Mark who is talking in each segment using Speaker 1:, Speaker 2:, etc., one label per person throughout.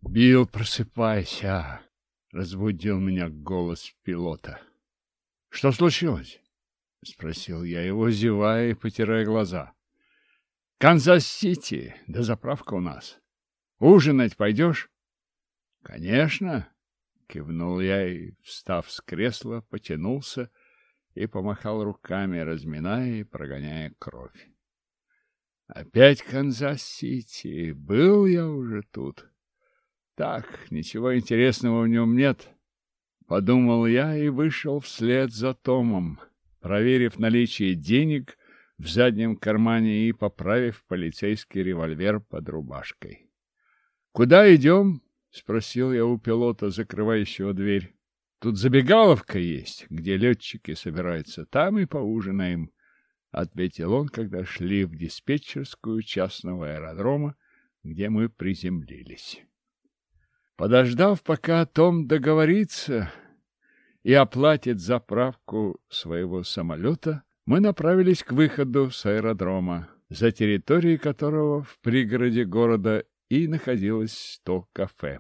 Speaker 1: Билл, просыпайся! Разбудил меня голос пилота. Что случилось? Спросил я его, зевая и потирая глаза. Канзас-Сити, да заправка у нас. Ужинать пойдешь? Конечно, кивнул я и, встав с кресла, потянулся и помахал руками, разминая и прогоняя кровь. Опять Канзас-Сити. Был я уже тут. Так, ничего интересного в нем нет, подумал я и вышел вслед за Томом, проверив наличие денег в заднем кармане и поправив полицейский револьвер под рубашкой. Куда идем? Спросил я у пилота, закрывающего дверь. Тут забегаловка есть, где летчики собираются, там и поужинаем, ответил он, когда шли в диспетчерскую частного аэродрома, где мы приземлились. Подождав, пока Том договорится и оплатит заправку своего самолета, мы направились к выходу с аэродрома, за территорией которого в пригороде города и находилось то кафе.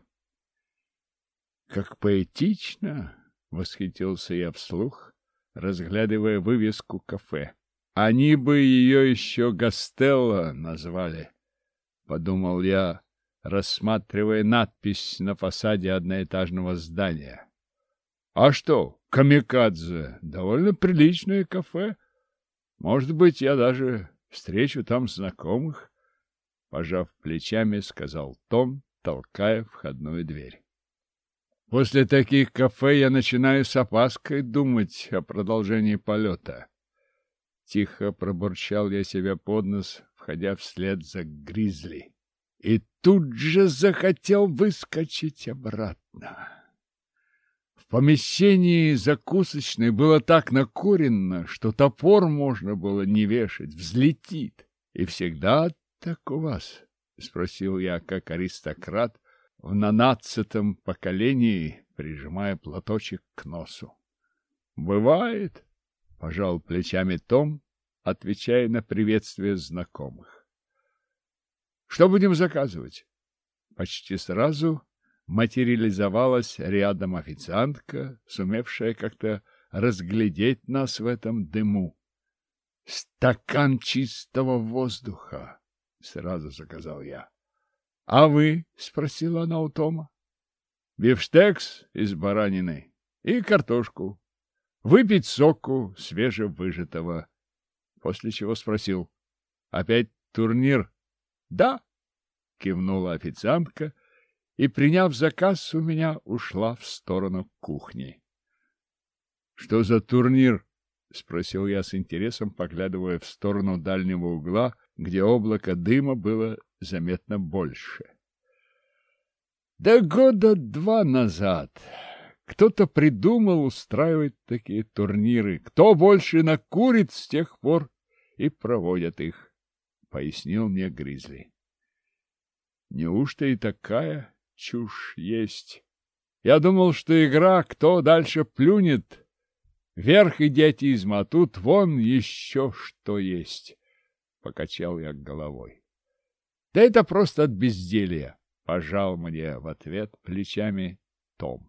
Speaker 1: «Как поэтично!» — восхитился я вслух, разглядывая вывеску кафе. «Они бы ее еще Гастелло назвали», — подумал я, рассматривая надпись на фасаде одноэтажного здания. А что, Камикадзе — довольно приличное кафе. Может быть, я даже встречу там знакомых, пожав плечами, сказал Том, толкая входную дверь. После таких кафе я начинаю с опаской думать о продолжении полета. Тихо пробурчал я себе под нос, входя вслед за Гризли. И тут же захотел выскочить обратно. В помещении закусочной было так накурено, что топор можно было не вешать, взлетит. И всегда так у вас? — спросил я, как аристократ в 12-м поколении, прижимая платочек к носу. — Бывает, — пожал плечами Том, отвечая на приветствие знакомых. Что будем заказывать? Почти сразу материализовалась рядом официантка, сумевшая как-то разглядеть нас в этом дыму. «Стакан чистого воздуха!» — сразу заказал я. «А вы?» — спросила она у Тома. «Бифштекс из баранины и картошку. Выпить соку свежевыжатого». После чего спросил: «Опять турнир?» «Да», — кивнула официантка и, приняв заказ, у меня ушла в сторону кухни. «Что за турнир?» — спросил я с интересом, поглядывая в сторону дальнего угла, где облако дыма было заметно больше. «Да года 2 назад кто-то придумал устраивать такие турниры. Кто больше накурит, с тех пор и проводят их», — пояснил мне Гризли. «Неужто и такая чушь есть? Я думал, что игра «кто дальше плюнет» — верх идиотизма, а тут вон еще что есть», — покачал я головой. «Да это просто от безделья», — пожал мне в ответ плечами Том.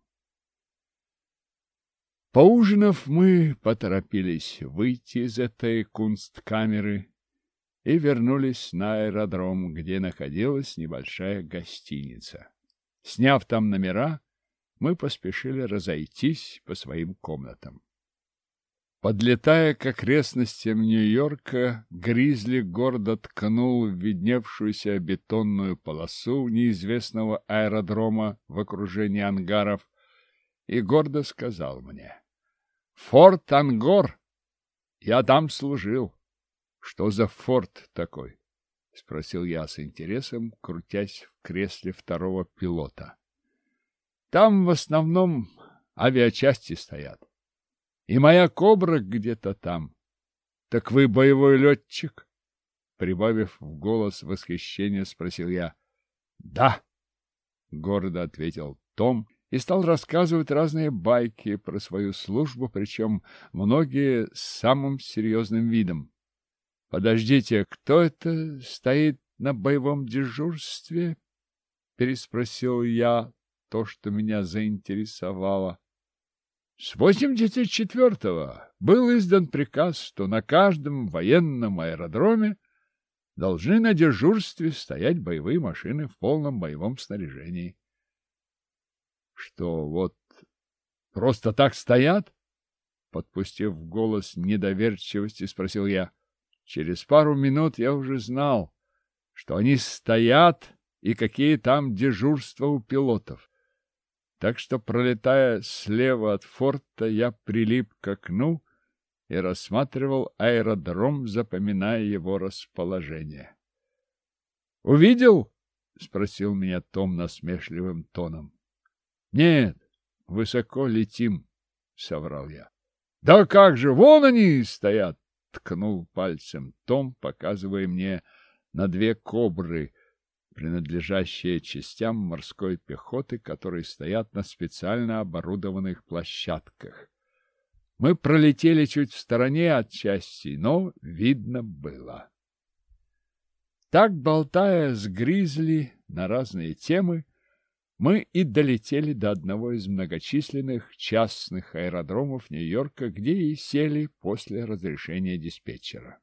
Speaker 1: Поужинав, мы поторопились выйти из этой кунсткамеры и вернулись на аэродром, где находилась небольшая гостиница. Сняв там номера, мы поспешили разойтись по своим комнатам. Подлетая к окрестностям Нью-Йорка, Гризли гордо ткнул в видневшуюся бетонную полосу неизвестного аэродрома в окружении ангаров и гордо сказал мне: «Форт Ангор! Я там служил». «Что за форт такой?» — спросил я с интересом, крутясь в кресле второго пилота. «Там в основном авиачасти стоят. И моя «Кобра» где-то там. Так вы боевой летчик?» Прибавив в голос восхищения, спросил я. «Да», — гордо ответил Том и стал рассказывать разные байки про свою службу, причем многие с самым серьезным видом. «Подождите, кто это стоит на боевом дежурстве?» — переспросил я то, что меня заинтересовало. С 84-го был издан приказ, что на каждом военном аэродроме должны на дежурстве стоять боевые машины в полном боевом снаряжении. Что, вот просто так стоят? Подпустив в голос недоверчивости, спросил я. Через пару минут я уже знал, что они стоят и какие там дежурства у пилотов. Так что, пролетая слева от форта, я прилип к окну и рассматривал аэродром, запоминая его расположение. «Увидел?» — спросил меня Том насмешливым тоном. «Нет, высоко летим», — соврал я. «Да как же, вон они стоят!» — ткнул пальцем Том, показывая мне на две кобры, принадлежащие частям морской пехоты, которые стоят на специально оборудованных площадках. Мы пролетели чуть в стороне от части, но видно было. Так, болтая с Гризли на разные темы, мы и долетели до одного из многочисленных частных аэродромов Нью-Йорка, где и сели после разрешения диспетчера.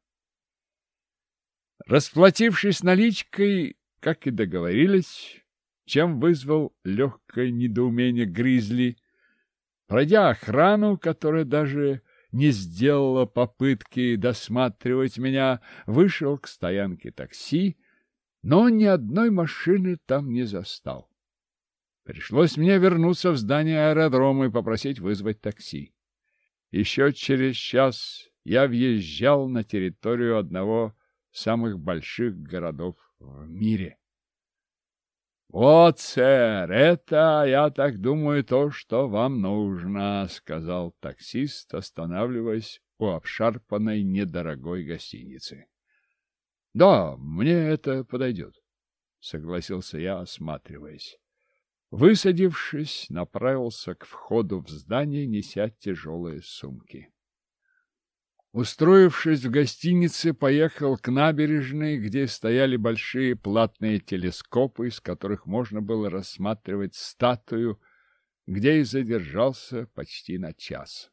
Speaker 1: Расплатившись наличкой, как и договорились, чем вызвал легкое недоумение Гризли, пройдя охрану, которая даже не сделала попытки досматривать меня, вышел к стоянке такси, но ни одной машины там не застал. Пришлось мне вернуться в здание аэродрома и попросить вызвать такси. Еще через час я въезжал на территорию одного из самых больших городов в мире. «Вот, сэр, это, я так думаю, то, что вам нужно», — сказал таксист, останавливаясь у обшарпанной недорогой гостиницы. «Да, мне это подойдет», — согласился я, осматриваясь. Высадившись, направился к входу в здание, неся тяжелые сумки. Устроившись в гостинице, поехал к набережной, где стояли большие платные телескопы, из которых можно было рассматривать статую, где и задержался почти на час.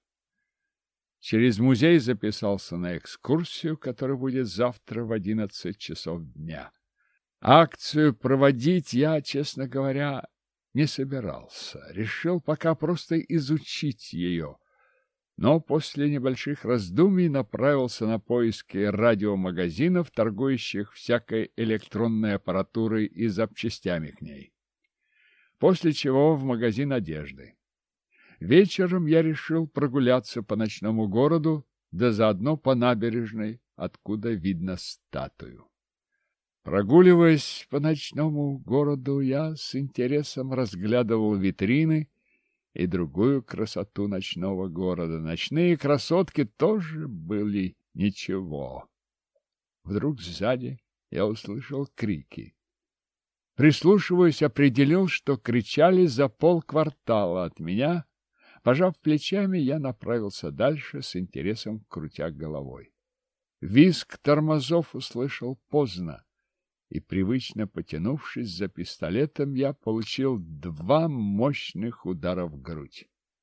Speaker 1: Через музей записался на экскурсию, которая будет завтра в 11 часов дня. Акцию проводить я, честно говоря, не собирался. Решил пока просто изучить ее. Но после небольших раздумий направился на поиски радиомагазинов, торгующих всякой электронной аппаратурой и запчастями к ней. После чего в магазин одежды. Вечером я решил прогуляться по ночному городу, да заодно по набережной, откуда видно статую. Прогуливаясь по ночному городу, я с интересом разглядывал витрины и другую красоту ночного города. Ночные красотки тоже были ничего. Вдруг сзади я услышал крики. Прислушиваясь, определил, что кричали за полквартала от меня. Пожав плечами, я направился дальше, с интересом крутя головой. Визг тормозов услышал поздно, и, привычно потянувшись за пистолетом, я получил 2 мощных удара в грудь.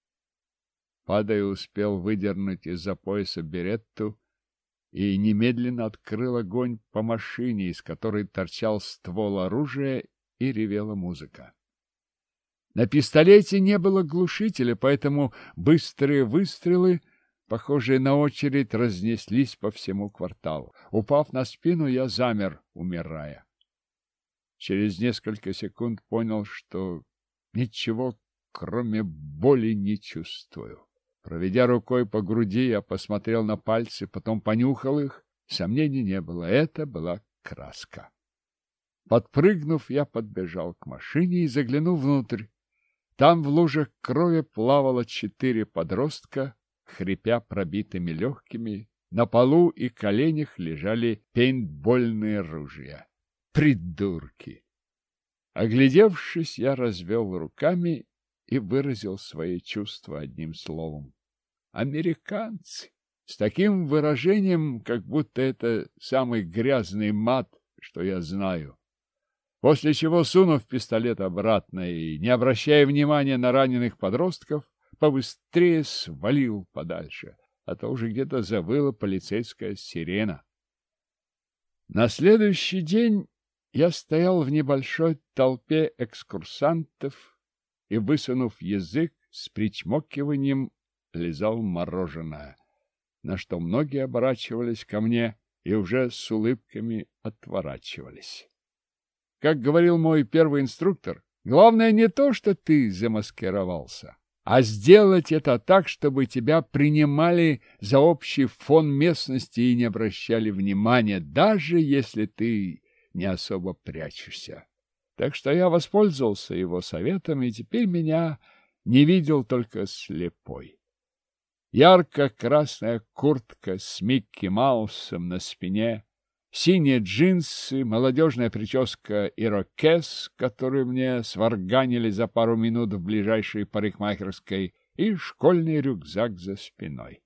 Speaker 1: Падая, успел выдернуть из-за пояса беретту и немедленно открыл огонь по машине, из которой торчал ствол оружия, и ревела музыка. На пистолете не было глушителя, поэтому быстрые выстрелы, похожие на очередь, разнеслись по всему кварталу. Упав на спину, я замер, умирая. Через несколько секунд понял, что ничего, кроме боли, не чувствую. Проведя рукой по груди, я посмотрел на пальцы, потом понюхал их. Сомнений не было, это была краска. Подпрыгнув, я подбежал к машине и заглянул внутрь. Там в лужах крови плавало 4 подростка, хрипя пробитыми легкими. На полу и коленях лежали пейнтбольные ружья. Придурки! Оглядевшись, я развел руками и выразил свои чувства одним словом. Американцы! С таким выражением, как будто это самый грязный мат, что я знаю. после чего, сунув пистолет обратно и не обращая внимания на раненых подростков, побыстрее свалил подальше, а то уже где-то завыла полицейская сирена. На следующий день я стоял в небольшой толпе экскурсантов и, высунув язык, с причмокиванием лизал мороженое, на что многие оборачивались ко мне и уже с улыбками отворачивались. Как говорил мой первый инструктор, главное не то, что ты замаскировался, а сделать это так, чтобы тебя принимали за общий фон местности и не обращали внимания, даже если ты не особо прячешься. Так что я воспользовался его советом, и теперь меня не видел только слепой. Ярко-красная куртка с Микки Маусом на спине, синие джинсы, молодежная прическа ирокез, которую мне сварганили за пару минут в ближайшей парикмахерской, и школьный рюкзак за спиной.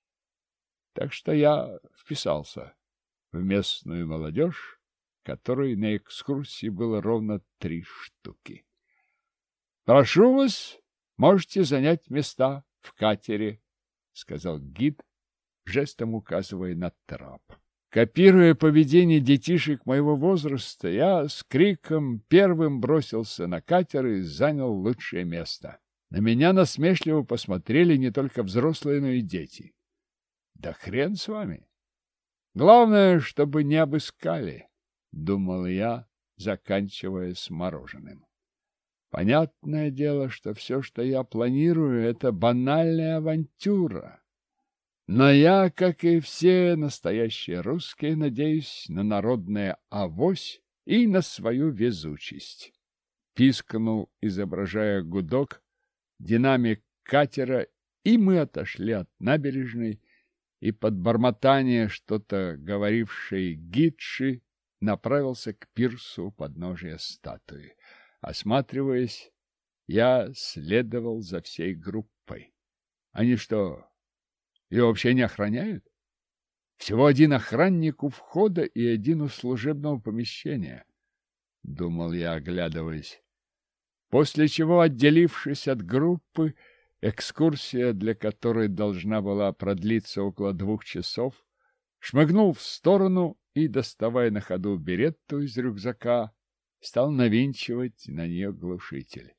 Speaker 1: Так что я вписался в местную молодежь, которой на экскурсии было ровно 3 штуки. «Прошу вас, можете занять места в катере», — сказал гид, жестом указывая на трап. Копируя поведение детишек моего возраста, я с криком первым бросился на катер и занял лучшее место. На меня насмешливо посмотрели не только взрослые, но и дети. Да хрен с вами! Главное, чтобы не обыскали, думал я, заканчивая с мороженым. Понятное дело, что все, что я планирую, это банальная авантюра. Но я, как и все настоящие русские, надеюсь на народное авось и на свою везучесть. Пискнул, изображая гудок, динамик катера, и мы отошли от набережной, и под бормотание что-то говорившей гидши направился к пирсу у подножия статуи. Осматриваясь, я следовал за всей группой. Они что, и вообще не охраняют? Всего один охранник у входа и один у служебного помещения, думал я, оглядываясь. После чего, отделившись от группы, экскурсия, для которой должна была продлиться около 2 часов, шмыгнул в сторону и, доставая на ходу беретту из рюкзака, стал навинчивать на нее глушитель.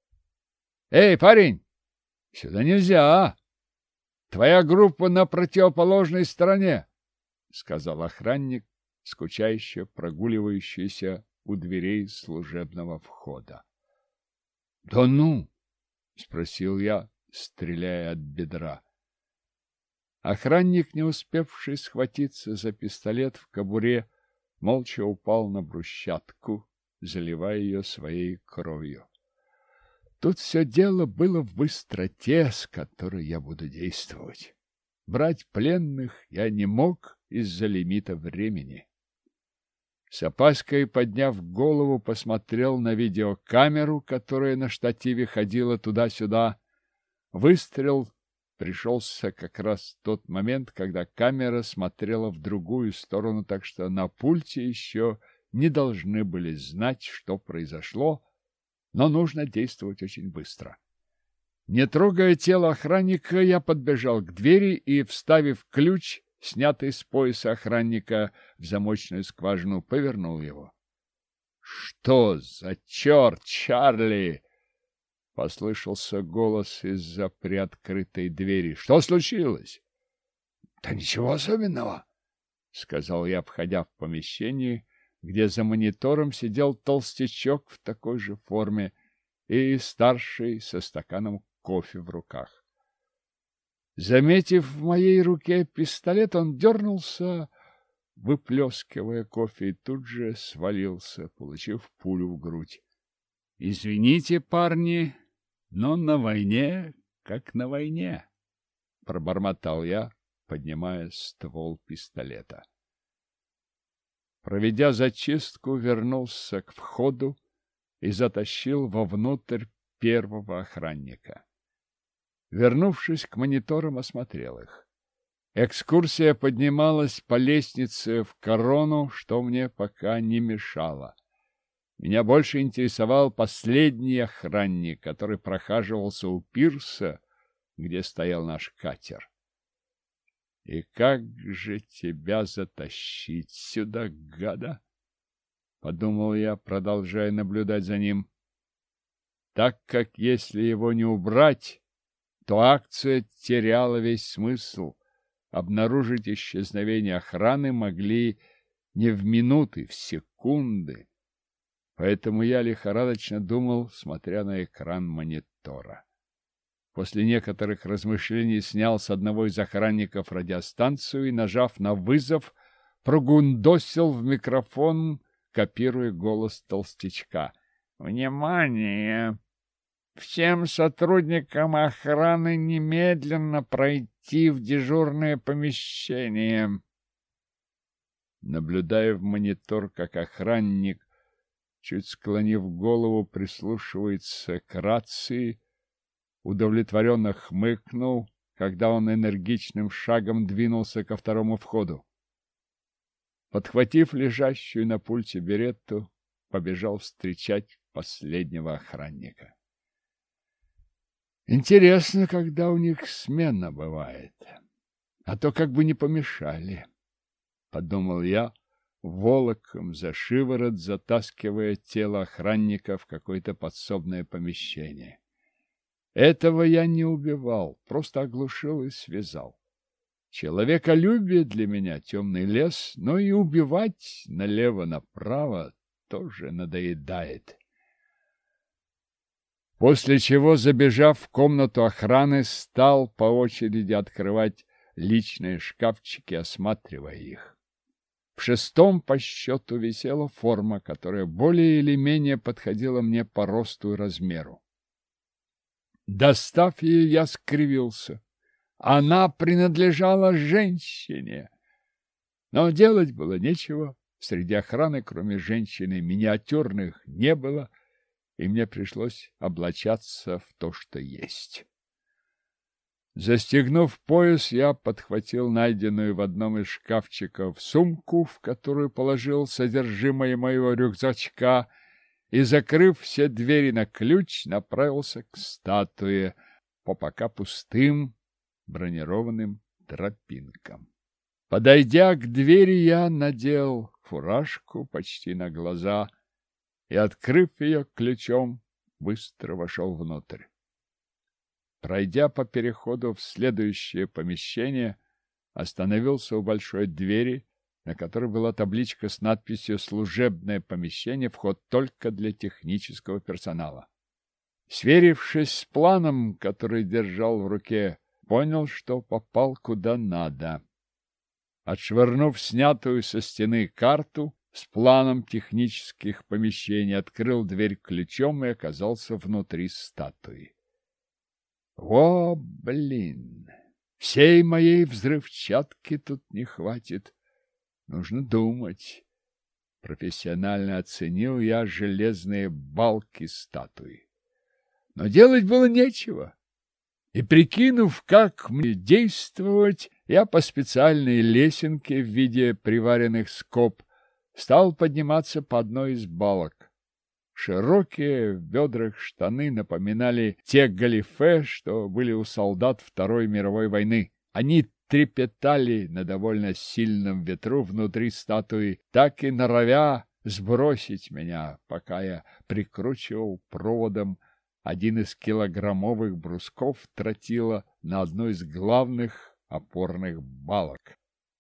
Speaker 1: «Эй, парень, сюда нельзя! Твоя группа на противоположной стороне!» — сказал охранник, скучающе прогуливающийся у дверей служебного входа. «Да ну!» — спросил я, стреляя от бедра. Охранник, не успевший схватиться за пистолет в кобуре, молча упал на брусчатку, заливая ее своей кровью. Тут все дело было в быстроте, с которой я буду действовать. Брать пленных я не мог из-за лимита времени. С опаской, подняв голову, посмотрел на видеокамеру, которая на штативе ходила туда-сюда. Выстрел пришелся как раз в тот момент, когда камера смотрела в другую сторону, так что на пульте еще не должны были знать, что произошло, но нужно действовать очень быстро. Не трогая тело охранника, я подбежал к двери и, вставив ключ, снятый с пояса охранника, в замочную скважину, повернул его. — Что за черт, Чарли? — послышался голос из-за приоткрытой двери. — Что случилось? — Да ничего особенного, — сказал я, входя в помещение, где за монитором сидел толстячок в такой же форме и старший со стаканом кофе в руках. Заметив в моей руке пистолет, он дернулся, выплескивая кофе, и тут же свалился, получив пулю в грудь. — Извините, парни, но на войне, как на войне, — пробормотал я, поднимая ствол пистолета. Проведя зачистку, вернулся к входу и затащил вовнутрь первого охранника. Вернувшись к мониторам, осмотрел их. Экскурсия поднималась по лестнице в корону, что мне пока не мешало. Меня больше интересовал последний охранник, который прохаживался у пирса, где стоял наш катер. И как же тебя затащить сюда, гада? Подумал я, продолжая наблюдать за ним. Так как если его не убрать, то акция теряла весь смысл. Обнаружить исчезновение охраны могли не в минуты, в секунды. Поэтому я лихорадочно думал, смотря на экран монитора. После некоторых размышлений снял с одного из охранников радиостанцию и, нажав на вызов, прогундосил в микрофон, копируя голос толстячка. «Внимание! Всем сотрудникам охраны немедленно пройти в дежурное помещение». Наблюдая в монитор, как охранник, чуть склонив голову, прислушивается к рации, удовлетворенно хмыкнул, когда он энергичным шагом двинулся ко второму входу. Подхватив лежащую на пульте беретту, побежал встречать последнего охранника. Интересно, когда у них смена бывает, а то как бы не помешали, — подумал я, волоком за шиворот затаскивая тело охранника в какое-то подсобное помещение. Этого я не убивал, просто оглушил и связал. Человеколюбие для меня темный лес, но и убивать налево-направо тоже надоедает. После чего, забежав в комнату охраны, стал по очереди открывать личные шкафчики, осматривая их. В 6-м по счету висела форма, которая более или менее подходила мне по росту и размеру. Достав ее, я скривился. Она принадлежала женщине. Но делать было нечего. Среди охраны, кроме женщины, миниатюрных не было, и мне пришлось облачаться в то, что есть. Застегнув пояс, я подхватил найденную в одном из шкафчиков сумку, в которую положил содержимое моего рюкзачка, и, закрыв все двери на ключ, направился к статуе по пока пустым бронированным тропинкам. Подойдя к двери, я надел фуражку почти на глаза и, открыв ее ключом, быстро вошел внутрь. Пройдя по переходу в следующее помещение, остановился у большой двери, на которой была табличка с надписью «Служебное помещение, вход только для технического персонала». Сверившись с планом, который держал в руке, понял, что попал куда надо. Отшвырнув снятую со стены карту с планом технических помещений, открыл дверь ключом и оказался внутри статуи. О, блин! Всей моей взрывчатки тут не хватит. Нужно думать. Профессионально оценил я железные балки статуи. Но делать было нечего. И, прикинув, как мне действовать, я по специальной лесенке в виде приваренных скоб стал подниматься по одной из балок. Широкие в бедрах штаны напоминали те галифе, что были у солдат Второй мировой войны. Они трепетали на довольно сильном ветру внутри статуи, так и норовя сбросить меня, пока я прикручивал проводом один из килограммовых брусков тротила на одну из главных опорных балок.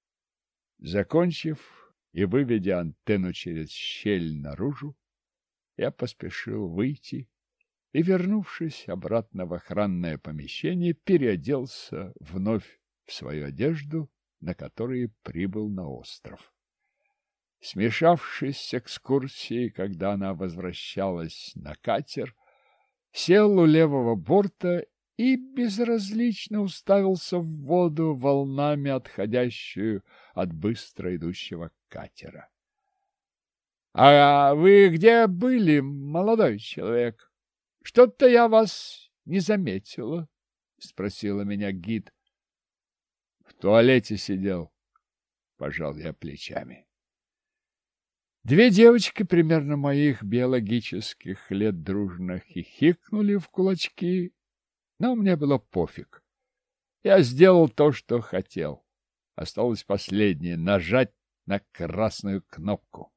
Speaker 1: Закончив и выведя антенну через щель наружу, я поспешил выйти и, вернувшись обратно в охранное помещение, переоделся вновь в свою одежду, на которой прибыл на остров. Смешавшись с экскурсией, когда она возвращалась на катер, сел у левого борта и безразлично уставился в воду, волнами отходящую от быстро идущего катера. — А вы где были, молодой человек? Что-то я вас не заметила, — спросила меня гид. — В туалете сидел, — пожал я плечами. Две девочки примерно моих биологических лет дружно хихикнули в кулачки, но мне было пофиг. Я сделал то, что хотел. Осталось последнее — нажать на красную кнопку.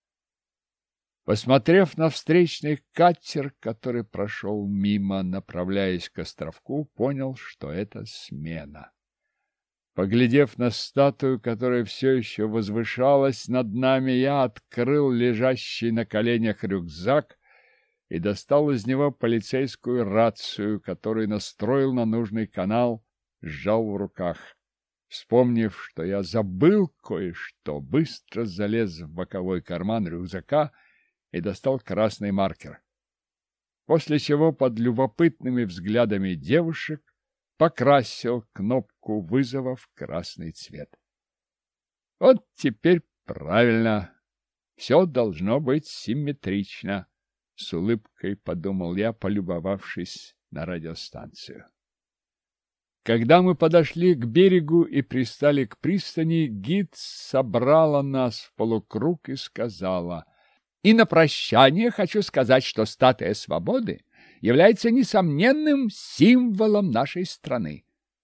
Speaker 1: Посмотрев на встречный катер, который прошел мимо, направляясь к островку, понял, что это смена. Поглядев на статую, которая все еще возвышалась над нами, я открыл лежащий на коленях рюкзак и достал из него полицейскую рацию, которую настроил на нужный канал, сжал в руках. Вспомнив, что я забыл кое-что, быстро залез в боковой карман рюкзака и достал красный маркер. После чего под любопытными взглядами девушек покрасил кнопку вызова в красный цвет. Вот теперь правильно. Все должно быть симметрично, с улыбкой подумал я, полюбовавшись на радиостанцию. Когда мы подошли к берегу и пристали к пристани, гид собрала нас в полукруг и сказала: «И на прощание хочу сказать, что статуя свободы является несомненным символом нашей страны».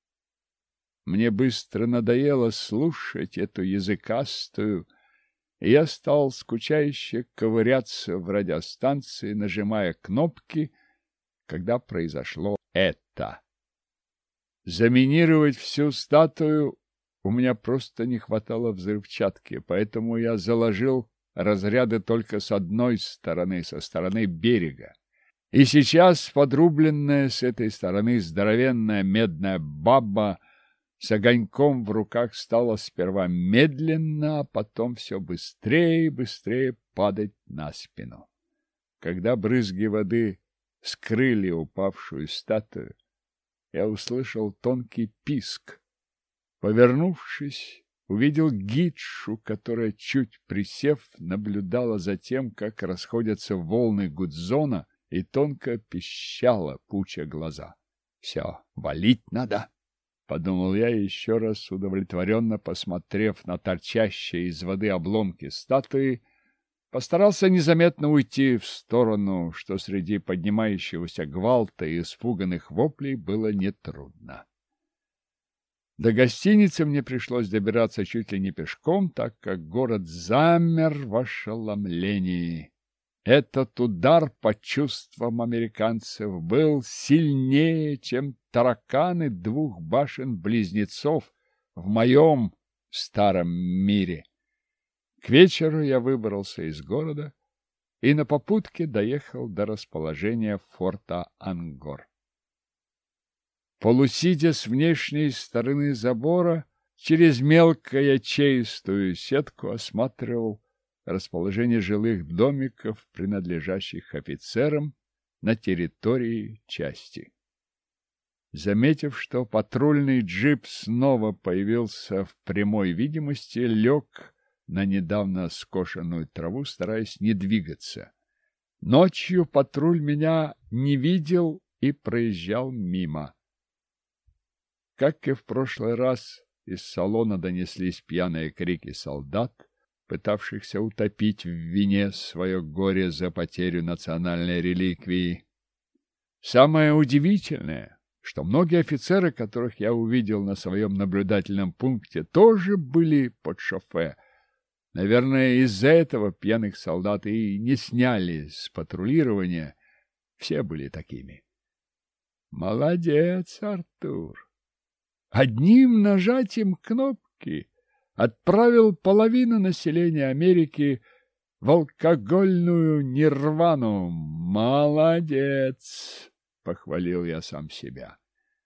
Speaker 1: Мне быстро надоело слушать эту языкастую, и я стал скучающе ковыряться в радиостанции, нажимая кнопки, когда произошло это. Заминировать всю статую у меня просто не хватало взрывчатки, поэтому я заложил разряды только с одной стороны, со стороны берега. И сейчас подрубленная с этой стороны здоровенная медная баба с огоньком в руках стала сперва медленно, а потом все быстрее и быстрее падать на спину. Когда брызги воды скрыли упавшую статую, я услышал тонкий писк. Повернувшись, увидел гидшу, которая, чуть присев, наблюдала за тем, как расходятся волны Гудзона, и тонко пищала, пуча глаза. «Все, валить надо», — подумал я, еще раз удовлетворенно посмотрев на торчащие из воды обломки статуи, постарался незаметно уйти в сторону, что среди поднимающегося гвалта и испуганных воплей было нетрудно. До гостиницы мне пришлось добираться чуть ли не пешком, так как город замер в ошеломлении. Этот удар по чувствам американцев был сильнее, чем тараканы двух башен-близнецов в моем старом мире. К вечеру я выбрался из города и на попутке доехал до расположения форта Ангор. Полусидя с внешней стороны забора, через мелкоячеистую сетку осматривал расположение жилых домиков, принадлежащих офицерам на территории части. Заметив, что патрульный джип снова появился в прямой видимости, лег на недавно скошенную траву, стараясь не двигаться. Ночью патруль меня не видел и проезжал мимо. Как и в прошлый раз, из салона донеслись пьяные крики солдат, пытавшихся утопить в вине свое горе за потерю национальной реликвии. Самое удивительное, что многие офицеры, которых я увидел на своем наблюдательном пункте, тоже были под шофе. Наверное, из-за этого пьяных солдат и не сняли с патрулирования. Все были такими. Молодец, Артур! Одним нажатием кнопки отправил половину населения Америки в алкогольную нирвану. Молодец! Похвалил я сам себя.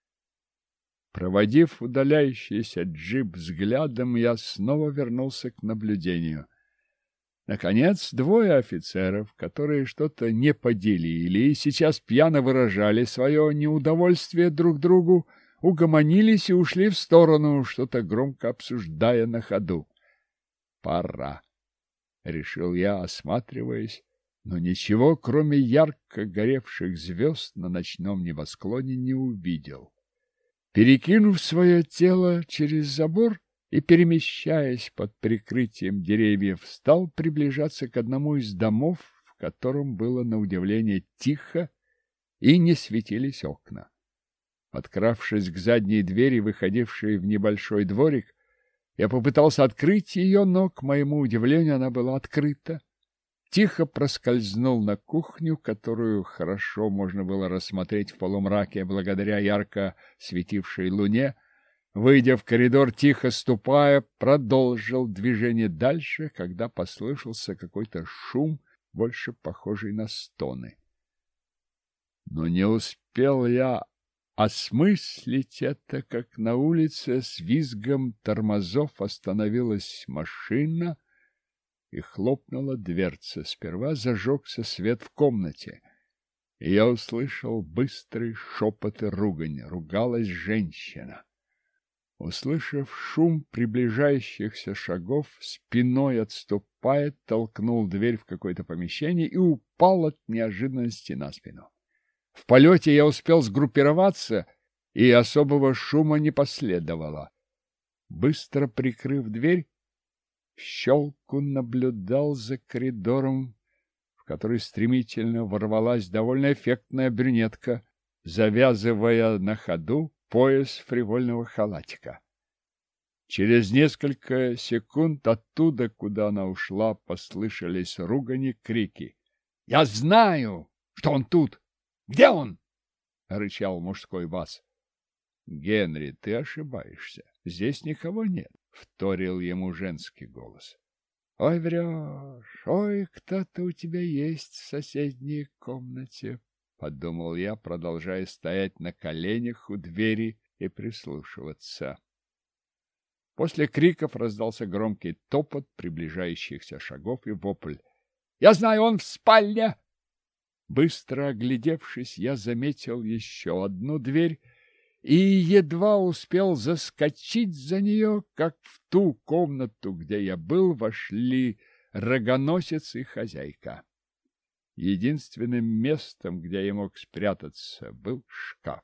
Speaker 1: Проводив удаляющийся джип взглядом, я снова вернулся к наблюдению. Наконец, двое офицеров, которые что-то не поделили и сейчас пьяно выражали свое неудовольствие друг другу, угомонились и ушли в сторону, что-то громко обсуждая на ходу. «Пора», — решил я, осматриваясь, но ничего, кроме ярко горевших звезд на ночном небосклоне, не увидел. Перекинув свое тело через забор, и, перемещаясь под прикрытием деревьев, стал приближаться к одному из домов, в котором было, на удивление, тихо и не светились окна. Подкравшись к задней двери, выходившей в небольшой дворик, я попытался открыть ее, но, к моему удивлению, она была открыта. Тихо проскользнул на кухню, которую хорошо можно было рассмотреть в полумраке благодаря ярко светившей луне. Выйдя в коридор, тихо ступая, продолжил движение дальше, когда послышался какой-то шум, больше похожий на стоны. Но не успел я осмыслить это, как на улице с визгом тормозов остановилась машина и хлопнула дверца. Сперва зажегся свет в комнате, и я услышал быстрый шепот и ругань. Ругалась женщина. Услышав шум приближающихся шагов, спиной отступая, толкнул дверь в какое-то помещение и упал от неожиданности на спину. В полете я успел сгруппироваться, и особого шума не последовало. Быстро прикрыв дверь, в щелку наблюдал за коридором, в который стремительно ворвалась довольно эффектная брюнетка, завязывая на ходу пояс фривольного халатика. Через несколько секунд оттуда, куда она ушла, послышались ругани, крики. — Я знаю, что он тут! Где он? — рычал мужской бас. — Генри, ты ошибаешься. Здесь никого нет, — вторил ему женский голос. — Ой, врешь! Ой, кто-то у тебя есть в соседней комнате, — подумал я, продолжая стоять на коленях у двери и прислушиваться. После криков раздался громкий топот приближающихся шагов и вопль. — Я знаю, он в спальне! Быстро оглядевшись, я заметил еще одну дверь и едва успел заскочить за нее, как в ту комнату, где я был, вошли рогоносец и хозяйка. Единственным местом, где я мог спрятаться, был шкаф.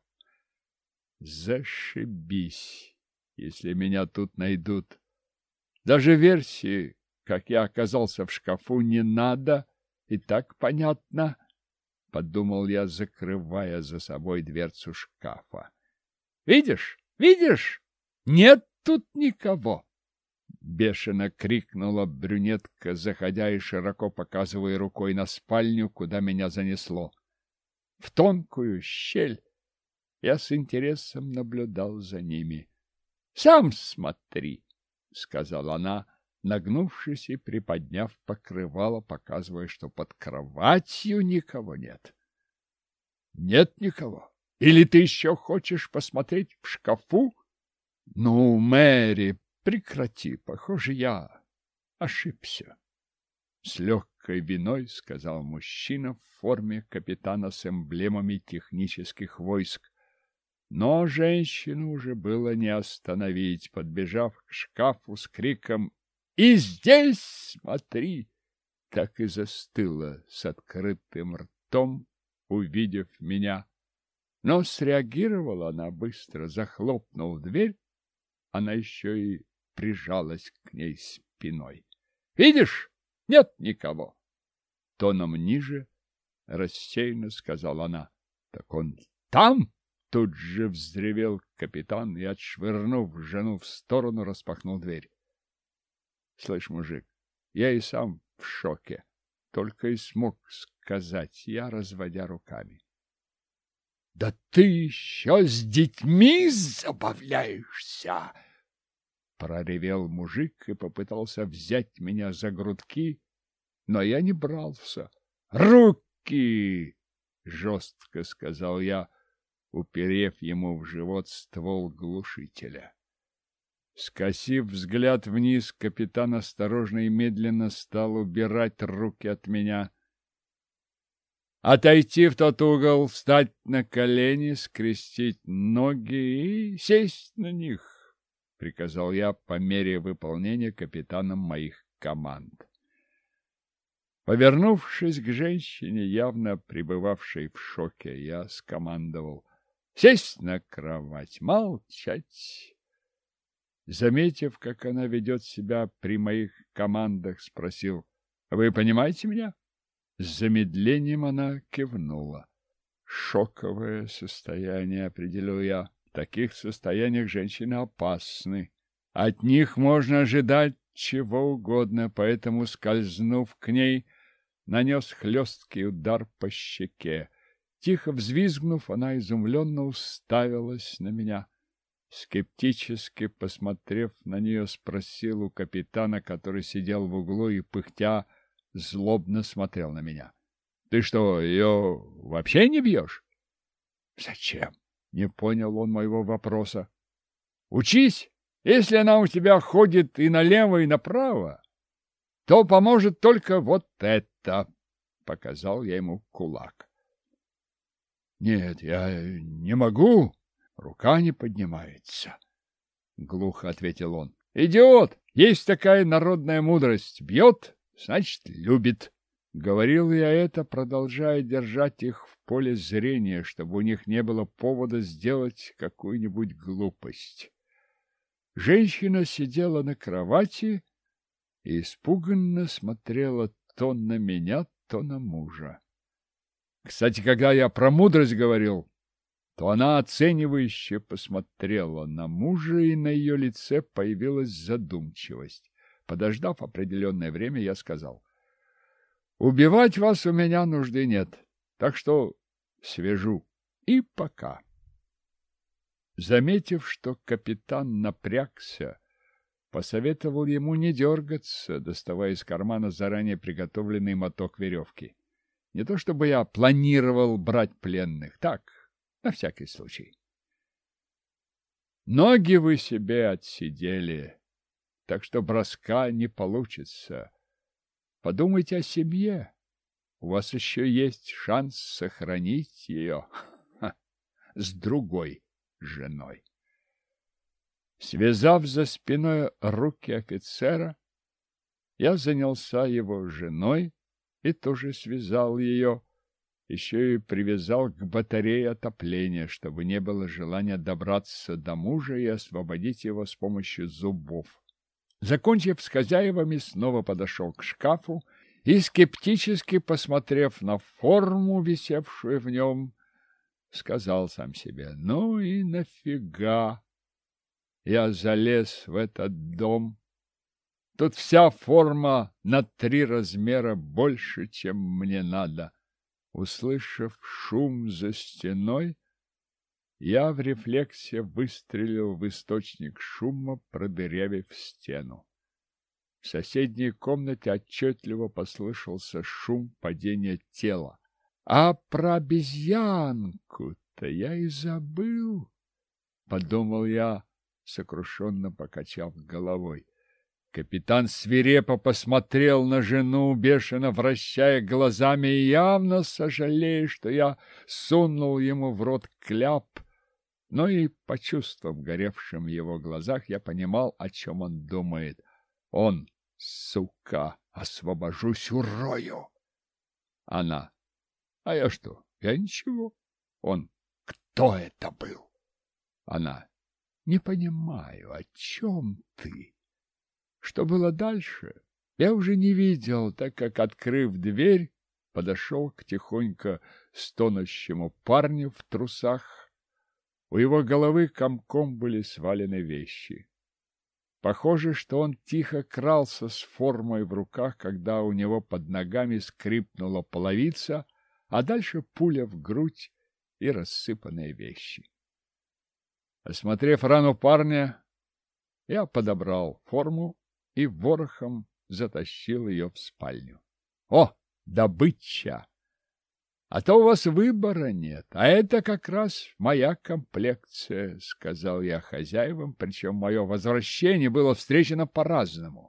Speaker 1: Зашибись, если меня тут найдут. Даже версии, как я оказался в шкафу, не надо, и так понятно, — подумал я, закрывая за собой дверцу шкафа. — Видишь? Видишь? Нет тут никого! — бешено крикнула брюнетка, заходя и широко показывая рукой на спальню, куда меня занесло. В тонкую щель я с интересом наблюдал за ними. — Сам смотри, — сказала она, нагнувшись и приподняв покрывало, показывая, что под кроватью никого нет. — Нет никого. Или ты еще хочешь посмотреть в шкафу? — Ну, Мэри, прекрати, похоже, я ошибся. С легкой виной сказал мужчина в форме капитана с эмблемами технических войск. Но женщину уже было не остановить, подбежав к шкафу с криком «И здесь смотри!» так и застыла с открытым ртом, увидев меня. Но среагировала она быстро, захлопнув дверь, она еще и прижалась к ней спиной. «Видишь, нет никого!» Тоном ниже рассеянно сказала она. «Так он там?» Тут же взревел капитан и, отшвырнув жену в сторону, распахнул дверь. «Слышь, мужик, я и сам в шоке», — только и смог сказать я, разводя руками. «Да ты еще с детьми забавляешься!» — проревел мужик и попытался взять меня за грудки, но я не брался. «Руки!» — жестко сказал я, уперев ему в живот ствол глушителя. Скосив взгляд вниз, капитан осторожно и медленно стал убирать руки от меня. Отойти в тот угол, встать на колени, скрестить ноги и сесть на них, — приказал я по мере выполнения капитаном моих команд. Повернувшись к женщине, явно пребывавшей в шоке, я скомандовал: — Сесть на кровать, молчать. Заметив, как она ведет себя при моих командах, спросил: «Вы понимаете меня?» С замедлением она кивнула. «Шоковое состояние», — определил я. «В таких состояниях женщины опасны. От них можно ожидать чего угодно, поэтому, скользнув к ней, нанес хлесткий удар по щеке. Тихо взвизгнув, она изумленно уставилась на меня. Скептически посмотрев на нее, спросил у капитана, который сидел в углу и, пыхтя, злобно смотрел на меня: «Ты что, ее вообще не бьешь?» «Зачем?» — не понял он моего вопроса. «Учись! Если она у тебя ходит и налево, и направо, то поможет только вот это!» — показал я ему кулак. «Нет, я не могу, рука не поднимается», — глухо ответил он. «Идиот! Есть такая народная мудрость: бьет, значит, любит». Говорил я это, продолжая держать их в поле зрения, чтобы у них не было повода сделать какую-нибудь глупость. Женщина сидела на кровати и испуганно смотрела то на меня, то на мужа. Кстати, когда я про мудрость говорил, то она оценивающе посмотрела на мужа, и на ее лице появилась задумчивость. Подождав определенное время, я сказал: «Убивать вас у меня нужды нет, так что свяжу. И пока». Заметив, что капитан напрягся, посоветовал ему не дергаться, доставая из кармана заранее приготовленный моток веревки. Не то чтобы я планировал брать пленных, так, на всякий случай. «Ноги вы себе отсидели, так что броска не получится. Подумайте о семье. У вас еще есть шанс сохранить ее с другой женой». Связав за спиной руки офицера, я занялся его женой и тоже связал ее, еще и привязал к батарее отопления, чтобы не было желания добраться до мужа и освободить его с помощью зубов. Закончив с хозяевами, снова подошел к шкафу и, скептически посмотрев на форму, висевшую в нем, сказал сам себе: «Ну и нафига я залез в этот дом? Тут вся форма на 3 размера больше, чем мне надо». Услышав шум за стеной, я в рефлексе выстрелил в источник шума, продырявив стену. В соседней комнате отчетливо послышался шум падения тела. «А про обезьянку-то я и забыл», — подумал я, сокрушенно покачав головой. Капитан свирепо посмотрел на жену, бешено вращая глазами и явно сожалея, что я сунул ему в рот кляп, но и по чувствам, горевшим в его глазах, я понимал, о чем он думает. Он, сука, освобожусь, урою. Она: а я что? Я ничего. Он: кто это был? Она: не понимаю, о чем ты? Что было дальше, я уже не видел, так как, открыв дверь, подошел к тихонько стонущему парню в трусах. У его головы комком были свалены вещи. Похоже, что он тихо крался с формой в руках, когда у него под ногами скрипнула половица, а дальше пуля в грудь и рассыпанные вещи. Осмотрев рану парня, я подобрал форму и ворохом затащил ее в спальню. О, добыча! А то у вас выбора нет, а это как раз моя комплекция, — сказал я хозяевам, причем мое возвращение было встречено по-разному.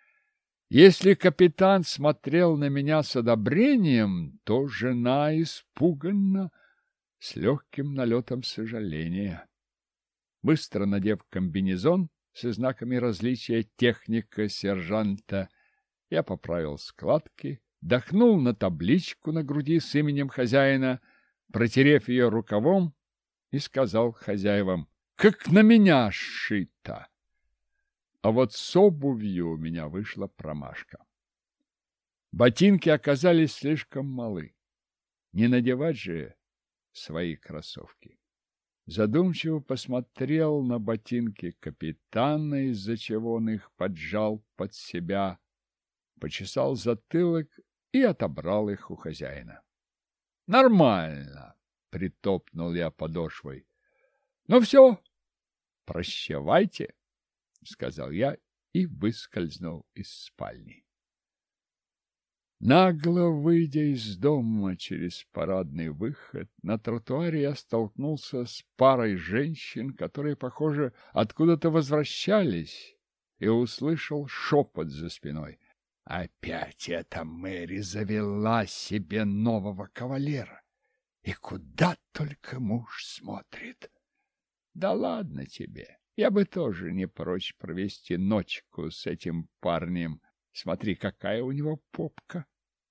Speaker 1: Если капитан смотрел на меня с одобрением, то жена испуганно, с легким налетом сожаления. Быстро надев комбинезон со знаками различия техника сержанта, я поправил складки, дохнул на табличку на груди с именем хозяина, протерев ее рукавом, и сказал хозяевам: «Как на меня сшито!» А вот с обувью у меня вышла промашка. Ботинки оказались слишком малы. Не надевать же свои кроссовки. Задумчиво посмотрел на ботинки капитана, из-за чего он их поджал под себя, почесал затылок и отобрал их у хозяина. Нормально, притопнул я подошвой. Ну все, прощавайте, сказал я и выскользнул из спальни. Нагло выйдя из дома через парадный выход, на тротуаре я столкнулся с парой женщин, которые, похоже, откуда-то возвращались, и услышал шепот за спиной. Опять эта Мэри завела себе нового кавалера. И куда только муж смотрит. Да ладно тебе, я бы тоже не прочь провести ночку с этим парнем. Смотри, какая у него попка.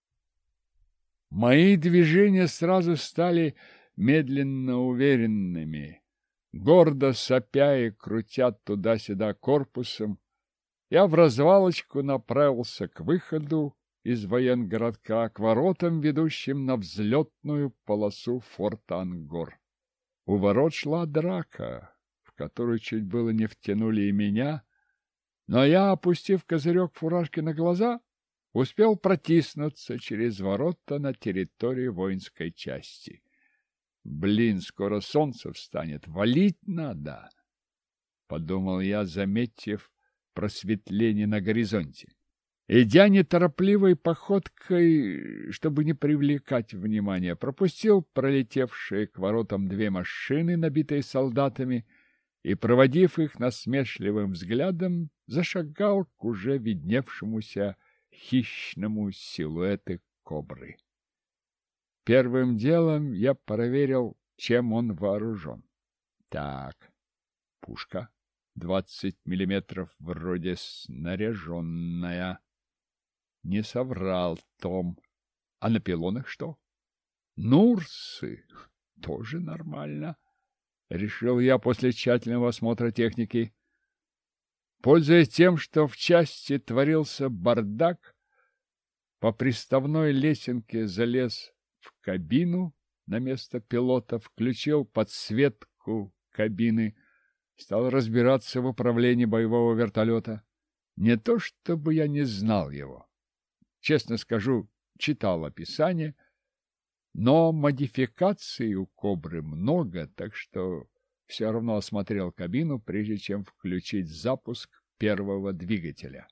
Speaker 1: Мои движения сразу стали медленно уверенными. Гордо сопя и крутя туда-сюда корпусом, я в развалочку направился к выходу из военгородка, к воротам, ведущим на взлетную полосу форта Ангор. У ворот шла драка, в которую чуть было не втянули и меня, но я, опустив козырек фуражки на глаза, успел протиснуться через ворота на территорию воинской части. Блин, скоро солнце встанет, валить надо, подумал я, заметив просветление на горизонте. Идя неторопливой походкой, чтобы не привлекать внимания, пропустил пролетевшие к воротам две машины, набитые солдатами, и, проводив их насмешливым взглядом, зашагал к уже видневшемуся хищному силуэту кобры. Первым делом я проверил, чем он вооружен. Так, пушка 20 миллиметров, вроде снаряженная. Не соврал Том. А на пилонах что? Нурсы. Тоже нормально. Решил я после тщательного осмотра техники. Пользуясь тем, что в части творился бардак, по приставной лесенке залез в кабину на место пилота, включил подсветку кабины, стал разбираться в управлении боевого вертолета. Не то чтобы я не знал его. Честно скажу, читал описание, но модификаций у «Кобры» много, так что все равно осмотрел кабину, прежде чем включить запуск первого двигателя.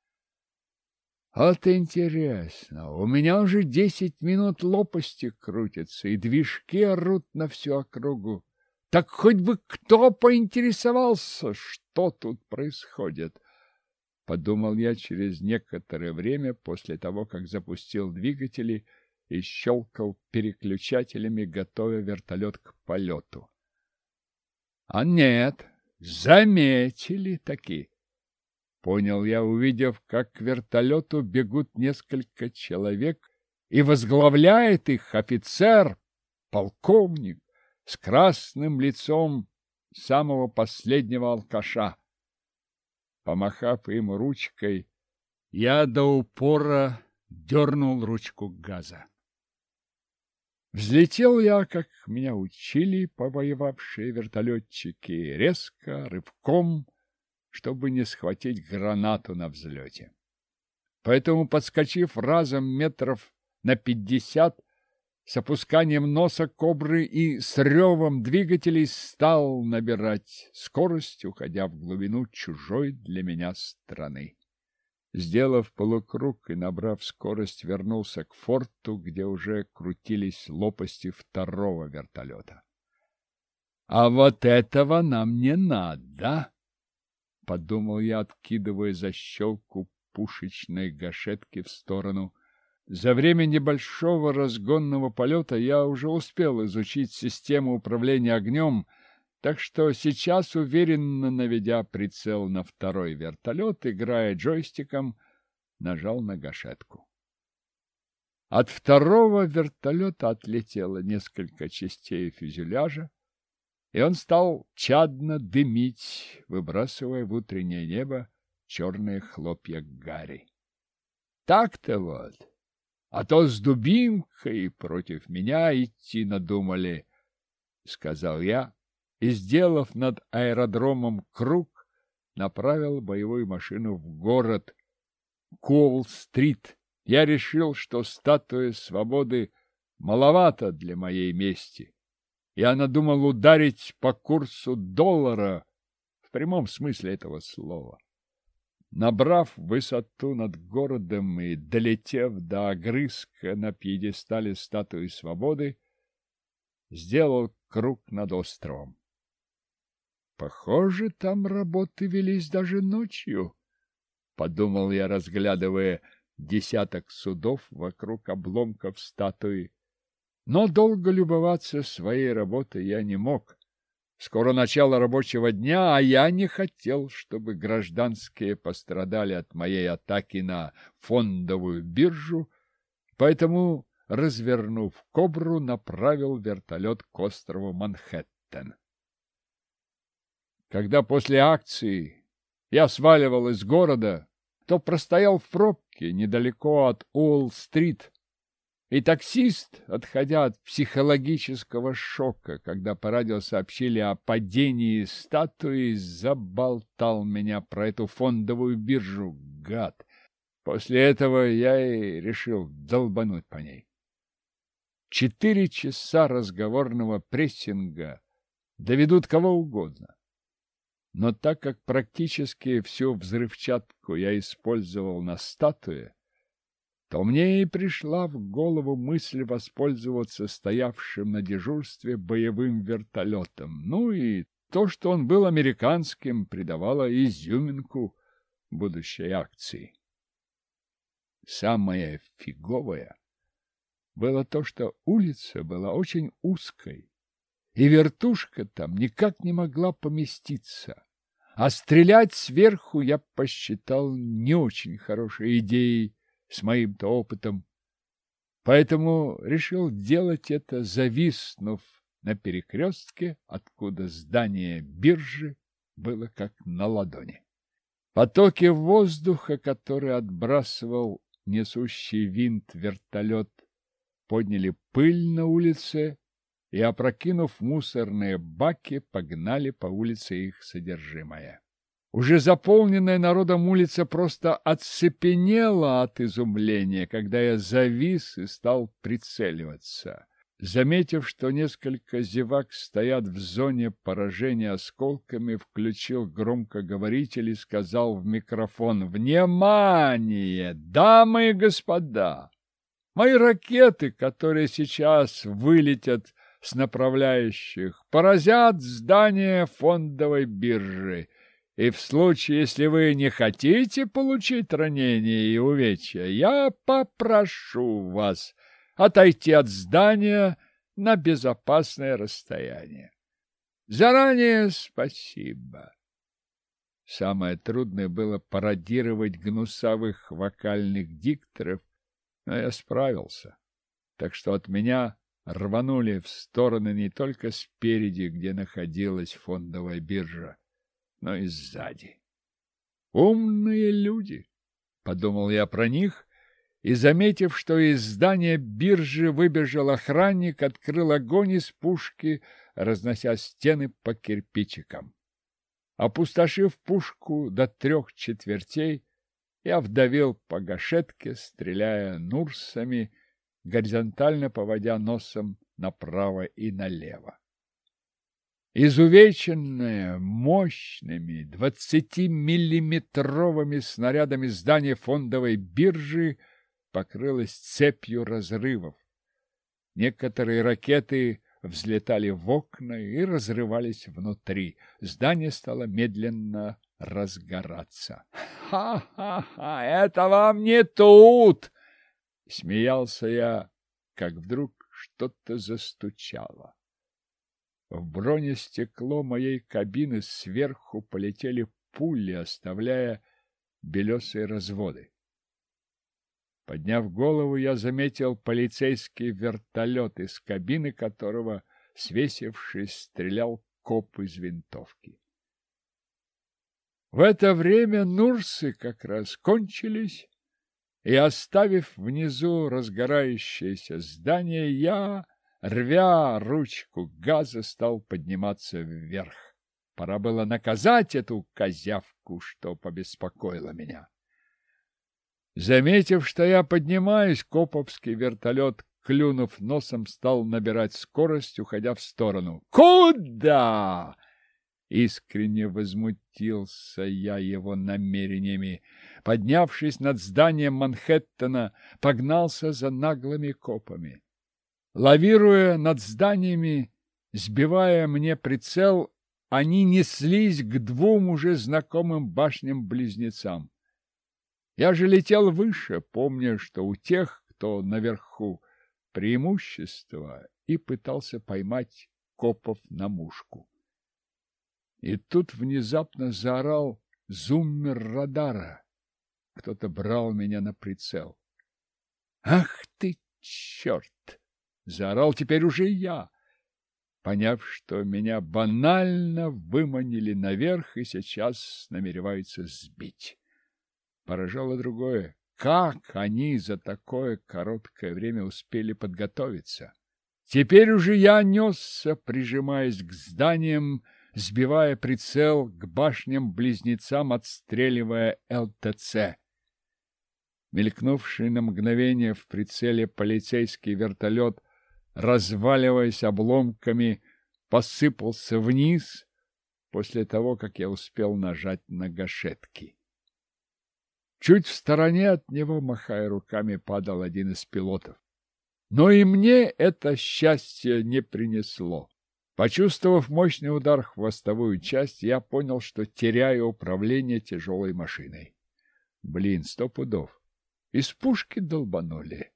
Speaker 1: Вот интересно, у меня уже 10 минут лопасти крутятся, и движки орут на всю округу. Так хоть бы кто поинтересовался, что тут происходит, подумал я через некоторое время после того, как запустил двигатели и щелкал переключателями, готовя вертолет к полету. А нет, заметили таки. Понял я, увидев, как к вертолету бегут несколько человек, и возглавляет их офицер, полковник, с красным лицом самого последнего алкаша. Помахав им ручкой, я до упора дернул ручку газа. Взлетел я, как меня учили повоевавшие вертолетчики, резко, рывком, чтобы не схватить гранату на взлете. Поэтому, подскочив разом метров на 50, с опусканием носа «Кобры» и с ревом двигателей стал набирать скорость, уходя в глубину чужой для меня страны. Сделав полукруг и набрав скорость, вернулся к форту, где уже крутились лопасти второго вертолета. — А вот этого нам не надо! — подумал я, откидывая защелку пушечной гашетки в сторону. За время небольшого разгонного полета я уже успел изучить систему управления огнем, так что сейчас, уверенно наведя прицел на второй вертолет, играя джойстиком, нажал на гашетку. От второго вертолета отлетело несколько частей фюзеляжа, и он стал чадно дымить, выбрасывая в утреннее небо черные хлопья гари. Так-то вот. А то с дубинкой против меня идти надумали, — сказал я, и, сделав над аэродромом круг, направил боевую машину в город Уолл-стрит. Я решил, что статуя свободы маловато для моей мести. Я надумал ударить по курсу доллара в прямом смысле этого слова. Набрав высоту над городом и долетев до огрызка на пьедестале статуи свободы, сделал круг над островом. Похоже, там работы велись даже ночью, — подумал я, разглядывая десяток судов вокруг обломков статуи. Но долго любоваться своей работой я не мог. Скоро начало рабочего дня, а я не хотел, чтобы гражданские пострадали от моей атаки на фондовую биржу, поэтому, развернув «Кобру», направил вертолет к острову Манхэттен. Когда после акции я сваливал из города, то простоял в пробке недалеко от Уолл-стрит, и таксист, отходя от психологического шока, когда по радио сообщили о падении статуи, заболтал меня про эту фондовую биржу, гад. После этого я и решил долбануть по ней. 4 часа разговорного прессинга доведут кого угодно. Но так как практически всю взрывчатку я использовал на статуе, то мне и пришла в голову мысль воспользоваться стоявшим на дежурстве боевым вертолетом. Ну и то, что он был американским, придавало изюминку будущей акции. Самое фиговое было то, что улица была очень узкой, и вертушка там никак не могла поместиться. А стрелять сверху я посчитал не очень хорошей идеей с моим-то опытом. Поэтому решил делать это, зависнув на перекрестке, откуда здание биржи было как на ладони. Потоки воздуха, который отбрасывал несущий винт вертолет, подняли пыль на улице и, опрокинув мусорные баки, погнали по улице их содержимое. Уже заполненная народом улица просто оцепенела от изумления, когда я завис и стал прицеливаться. Заметив, что несколько зевак стоят в зоне поражения осколками, включил громкоговоритель и сказал в микрофон: «Внимание, дамы и господа! Мои ракеты, которые сейчас вылетят с направляющих, поразят здание фондовой биржи. И в случае, если вы не хотите получить ранения и увечья, я попрошу вас отойти от здания на безопасное расстояние. Заранее спасибо». Самое трудное было пародировать гнусавых вокальных дикторов, но я справился. Так что от меня рванули в стороны не только спереди, где находилась фондовая биржа, но и сзади. «Умные люди», — подумал я про них, и, заметив, что из здания биржи выбежал охранник, открыл огонь из пушки, разнося стены по кирпичикам. Опустошив пушку до 3/4, я вдавил по гашетке, стреляя нурсами, горизонтально поводя носом направо и налево. Изувеченное мощными 20-миллиметровыми снарядами здание фондовой биржи покрылось цепью разрывов. Некоторые ракеты взлетали в окна и разрывались внутри. Здание стало медленно разгораться. «Ха-ха-ха! Это вам не тут!» Смеялся я, как вдруг что-то застучало. В бронестекло моей кабины сверху полетели пули, оставляя белесые разводы. Подняв голову, я заметил полицейский вертолет, из кабины которого, свесившись, стрелял коп из винтовки. В это время Нурсы как раз кончились, и, оставив внизу разгорающееся здание, я, рвя ручку газа, стал подниматься вверх. Пора было наказать эту козявку, что побеспокоила меня. Заметив, что я поднимаюсь, коповский вертолет, клюнув носом, стал набирать скорость, уходя в сторону. «Куда?» Искренне возмутился я его намерениями. Поднявшись над зданием Манхэттена, погнался за наглыми копами. Лавируя над зданиями, сбивая мне прицел, они неслись к двум уже знакомым башням-близнецам. Я же летел выше, помня, что у тех, кто наверху, преимущество, и пытался поймать копов на мушку. И тут внезапно заорал зуммер радара. Кто-то брал меня на прицел. «Ах ты, черт!» — заорал теперь уже я, поняв, что меня банально выманили наверх и сейчас намереваются сбить. Поражало другое. Как они за такое короткое время успели подготовиться? Теперь уже я несся, прижимаясь к зданиям, сбивая прицел к башням-близнецам, отстреливая ЛТЦ. Мелькнувший на мгновение в прицеле полицейский вертолет, разваливаясь обломками, посыпался вниз после того, как я успел нажать на гашетки. Чуть в стороне от него, махая руками, падал один из пилотов. Но и мне это счастье не принесло. Почувствовав мощный удар в хвостовую часть, я понял, что теряю управление тяжелой машиной. 100 пудов. Из пушки долбанули.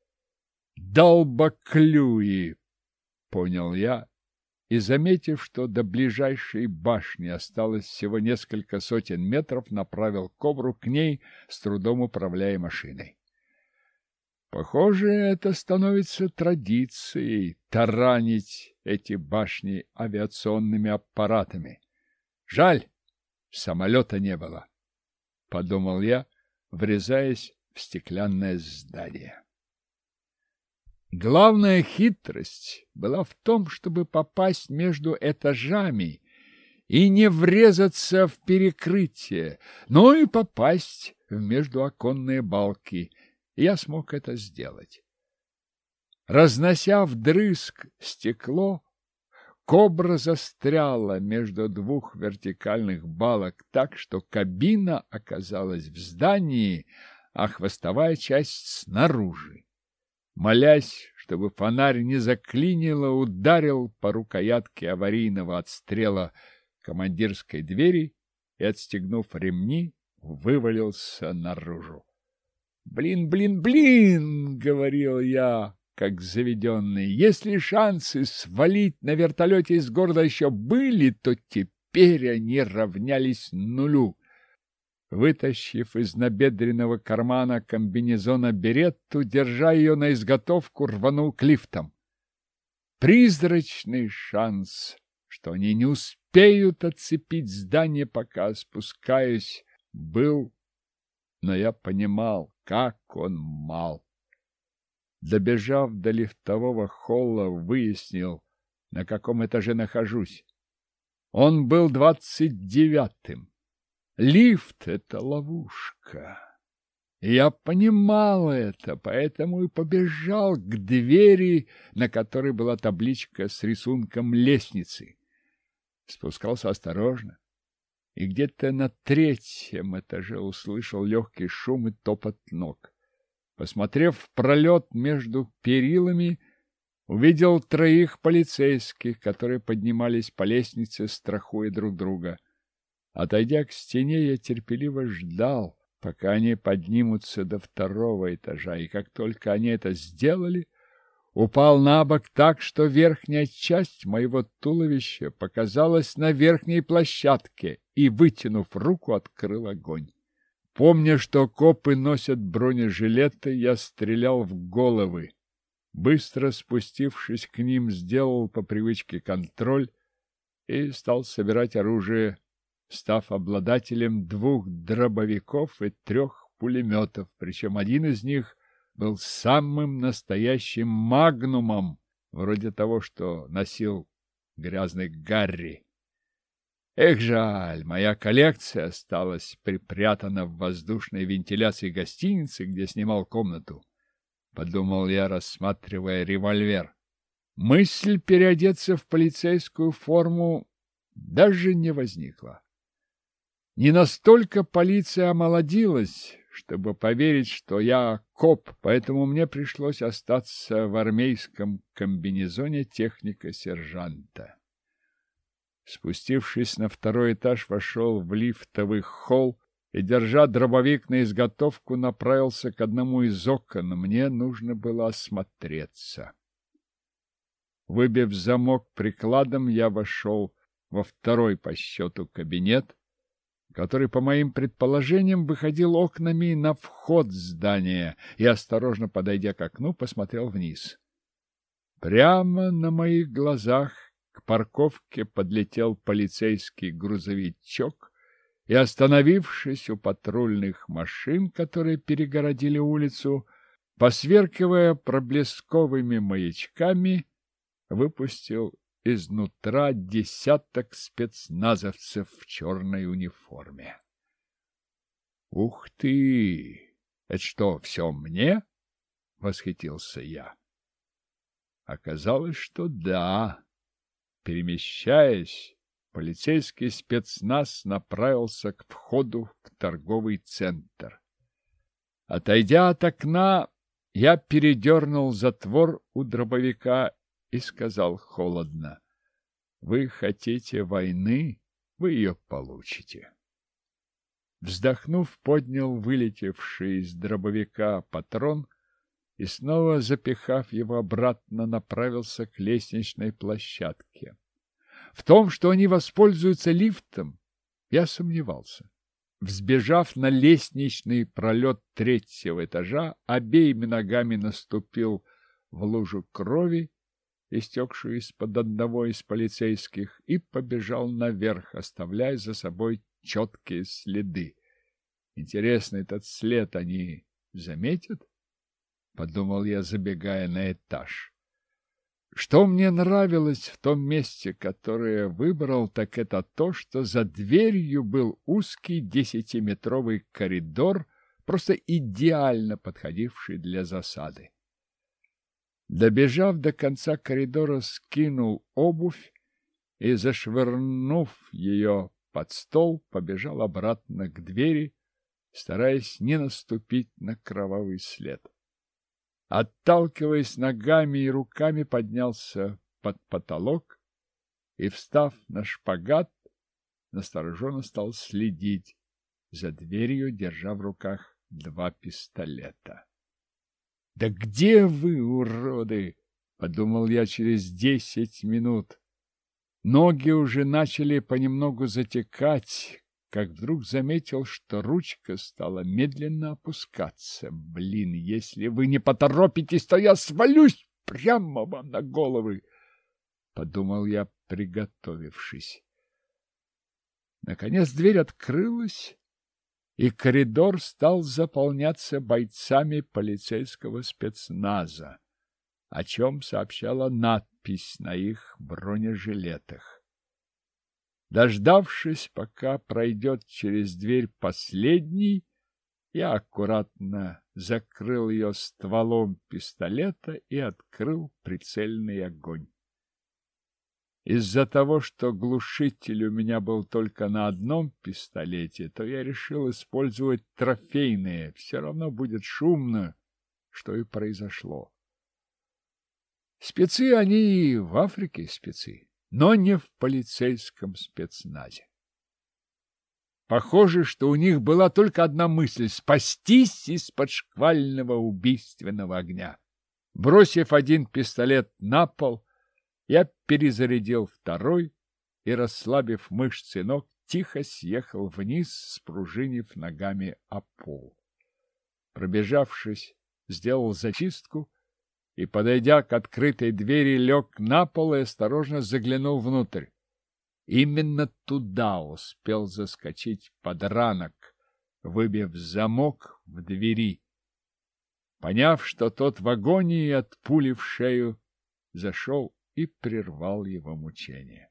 Speaker 1: Долбоклюи, понял я, и, заметив, что до ближайшей башни осталось всего несколько сотен метров, направил кобру к ней, с трудом управляя машиной. Похоже, это становится традицией — таранить эти башни авиационными аппаратами. Жаль, самолета не было, — подумал я, врезаясь в стеклянное здание. Главная хитрость была в том, чтобы попасть между этажами и не врезаться в перекрытие, но и попасть в междуоконные балки. Я смог это сделать. Разнося вдрызг стекло, кобра застряла между двух вертикальных балок так, что кабина оказалась в здании, а хвостовая часть снаружи. Молясь, чтобы фонарь не заклинило, ударил по рукоятке аварийного отстрела командирской двери и, отстегнув ремни, вывалился наружу. «Блин, — говорил я, как заведенный, — если шансы свалить на вертолете из города еще были, то теперь они равнялись нулю». Вытащив из набедренного кармана комбинезона беретту, держа ее на изготовку, рванул к лифтам. Призрачный шанс, что они не успеют отцепить здание, пока спускаюсь, был, но я понимал, как он мал. Добежав до лифтового холла, выяснил, на каком этаже нахожусь. Он был 29-м. Лифт — это ловушка. Я понимал это, поэтому и побежал к двери, на которой была табличка с рисунком лестницы. Спускался осторожно, и где-то на 3-м этаже услышал легкий шум и топот ног. Посмотрев в пролет между перилами, увидел 3 полицейских, которые поднимались по лестнице, страхуя друг друга. Отойдя к стене, я терпеливо ждал, пока они поднимутся до 2-го этажа, и как только они это сделали, упал на бок так, что верхняя часть моего туловища показалась на верхней площадке, и, вытянув руку, открыл огонь. Помня, что копы носят бронежилеты, я стрелял в головы. Быстро спустившись к ним, сделал по привычке контроль и стал собирать оружие став обладателем 2 дробовиков и 3 пулеметов, причем один из них был самым настоящим магнумом, вроде того, что носил грязный Гарри. Эх, жаль, моя коллекция осталась припрятана в воздушной вентиляции гостиницы, где снимал комнату, — подумал я, рассматривая револьвер. Мысль переодеться в полицейскую форму даже не возникла. Не настолько полиция омолодилась, чтобы поверить, что я коп, поэтому мне пришлось остаться в армейском комбинезоне техника-сержанта. Спустившись на 2-й этаж, вошел в лифтовый холл и, держа дробовик на изготовку, направился к одному из окон. Мне нужно было осмотреться. Выбив замок прикладом, я вошел во 2-й по счету кабинет, который, по моим предположениям, выходил окнами на вход здания, и, осторожно подойдя к окну, посмотрел вниз. Прямо на моих глазах к парковке подлетел полицейский грузовичок и, остановившись у патрульных машин, которые перегородили улицу, посверкивая проблесковыми маячками, выпустил изнутра десяток спецназовцев в черной униформе. «Ух ты! Это что, все мне?» — восхитился я. Оказалось, что да. Перемещаясь, полицейский спецназ направился к входу в торговый центр. Отойдя от окна, я передернул затвор у дробовика и сказал холодно: «Вы хотите войны, вы ее получите». Вздохнув, поднял вылетевший из дробовика патрон и, снова запихав его обратно, направился к лестничной площадке. В том, что они воспользуются лифтом, я сомневался. Взбежав на лестничный пролет 3-го этажа, обеими ногами наступил в лужу крови, истекшую из-под одного из полицейских, и побежал наверх, оставляя за собой четкие следы. Интересно, этот след они заметят? — подумал я, забегая на этаж. Что мне нравилось в том месте, которое выбрал, так это то, что за дверью был узкий 10-метровый коридор, просто идеально подходивший для засады. Добежав до конца коридора, скинул обувь и, зашвырнув ее под стол, побежал обратно к двери, стараясь не наступить на кровавый след. Отталкиваясь ногами и руками, поднялся под потолок и, встав на шпагат, настороженно стал следить за дверью, держа в руках 2 пистолета. «Да где вы, уроды?» — подумал я через 10 минут. Ноги уже начали понемногу затекать, как вдруг заметил, что ручка стала медленно опускаться. «Блин, если вы не поторопитесь, то я свалюсь прямо вам на головы!» — подумал я, приготовившись. Наконец дверь открылась, и коридор стал заполняться бойцами полицейского спецназа, о чем сообщала надпись на их бронежилетах. Дождавшись, пока пройдет через дверь последний, я аккуратно закрыл ее стволом пистолета и открыл прицельный огонь. Из-за того, что глушитель у меня был только на одном пистолете, то я решил использовать трофейные. Все равно будет шумно, что и произошло. Спецы они и в Африке спецы, но не в полицейском спецназе. Похоже, что у них была только одна мысль — спастись из-под шквального убийственного огня. Бросив один пистолет на пол, я перезарядил второй и, расслабив мышцы ног, тихо съехал вниз, спружинив ногами о пол. Пробежавшись, сделал зачистку и, подойдя к открытой двери, лег на пол и осторожно заглянул внутрь. Именно туда успел заскочить подранок, выбив замок в двери. Поняв, что тот в агонии от пули в шею, зашел и прервал его мучение.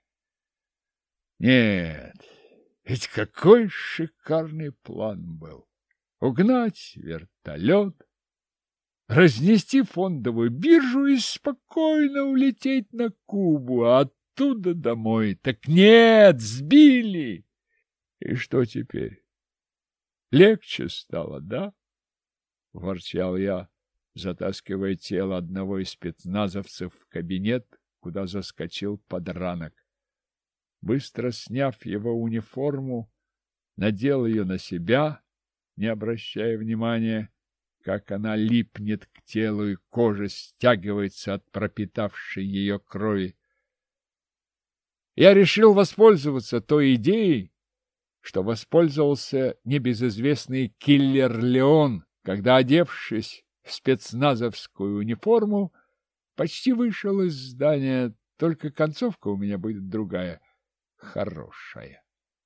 Speaker 1: Нет, ведь какой шикарный план был! Угнать вертолет, разнести фондовую биржу и спокойно улететь на Кубу, а оттуда домой. Так нет, сбили! И что теперь? Легче стало, да? — ворчал я, затаскивая тело одного из спецназовцев в кабинет, куда заскочил подранок. Быстро сняв его униформу, надел ее на себя, не обращая внимания, как она липнет к телу и кожа стягивается от пропитавшей ее крови. Я решил воспользоваться той идеей, что воспользовался небезызвестный киллер Леон, когда, одевшись в спецназовскую униформу, почти вышел из здания, только концовка у меня будет другая, хорошая.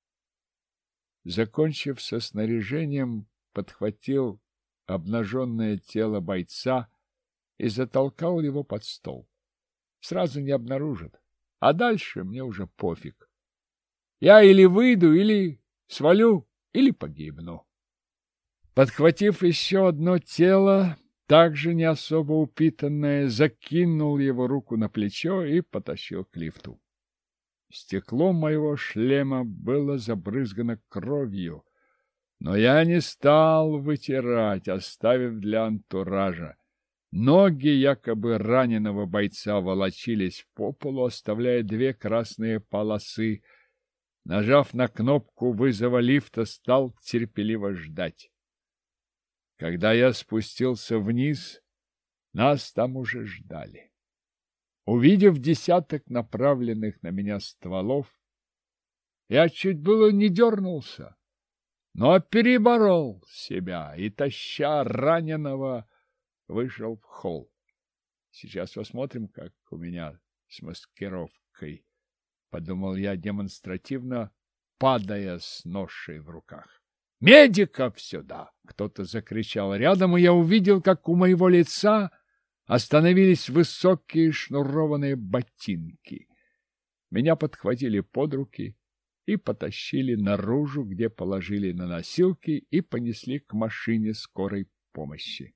Speaker 1: Закончив со снаряжением, подхватил обнаженное тело бойца и затолкал его под стол. Сразу не обнаружат, а дальше мне уже пофиг. Я или выйду, или свалю, или погибну. Подхватив еще одно тело, также не особо упитанное, закинул его руку на плечо и потащил к лифту. Стекло моего шлема было забрызгано кровью, но я не стал вытирать, оставив для антуража. Ноги якобы раненого бойца волочились по полу, оставляя 2 красные полосы. Нажав на кнопку вызова лифта, стал терпеливо ждать. Когда я спустился вниз, нас там уже ждали. Увидев десяток направленных на меня стволов, я чуть было не дернулся, но переборол себя и, таща раненого, вышел в холл. Сейчас посмотрим, как у меня с маскировкой, — подумал я демонстративно, падая с ношей в руках. «Медиков сюда!» — кто-то закричал рядом, и я увидел, как у моего лица остановились высокие шнурованные ботинки. Меня подхватили под руки и потащили наружу, где положили на носилки и понесли к машине скорой помощи.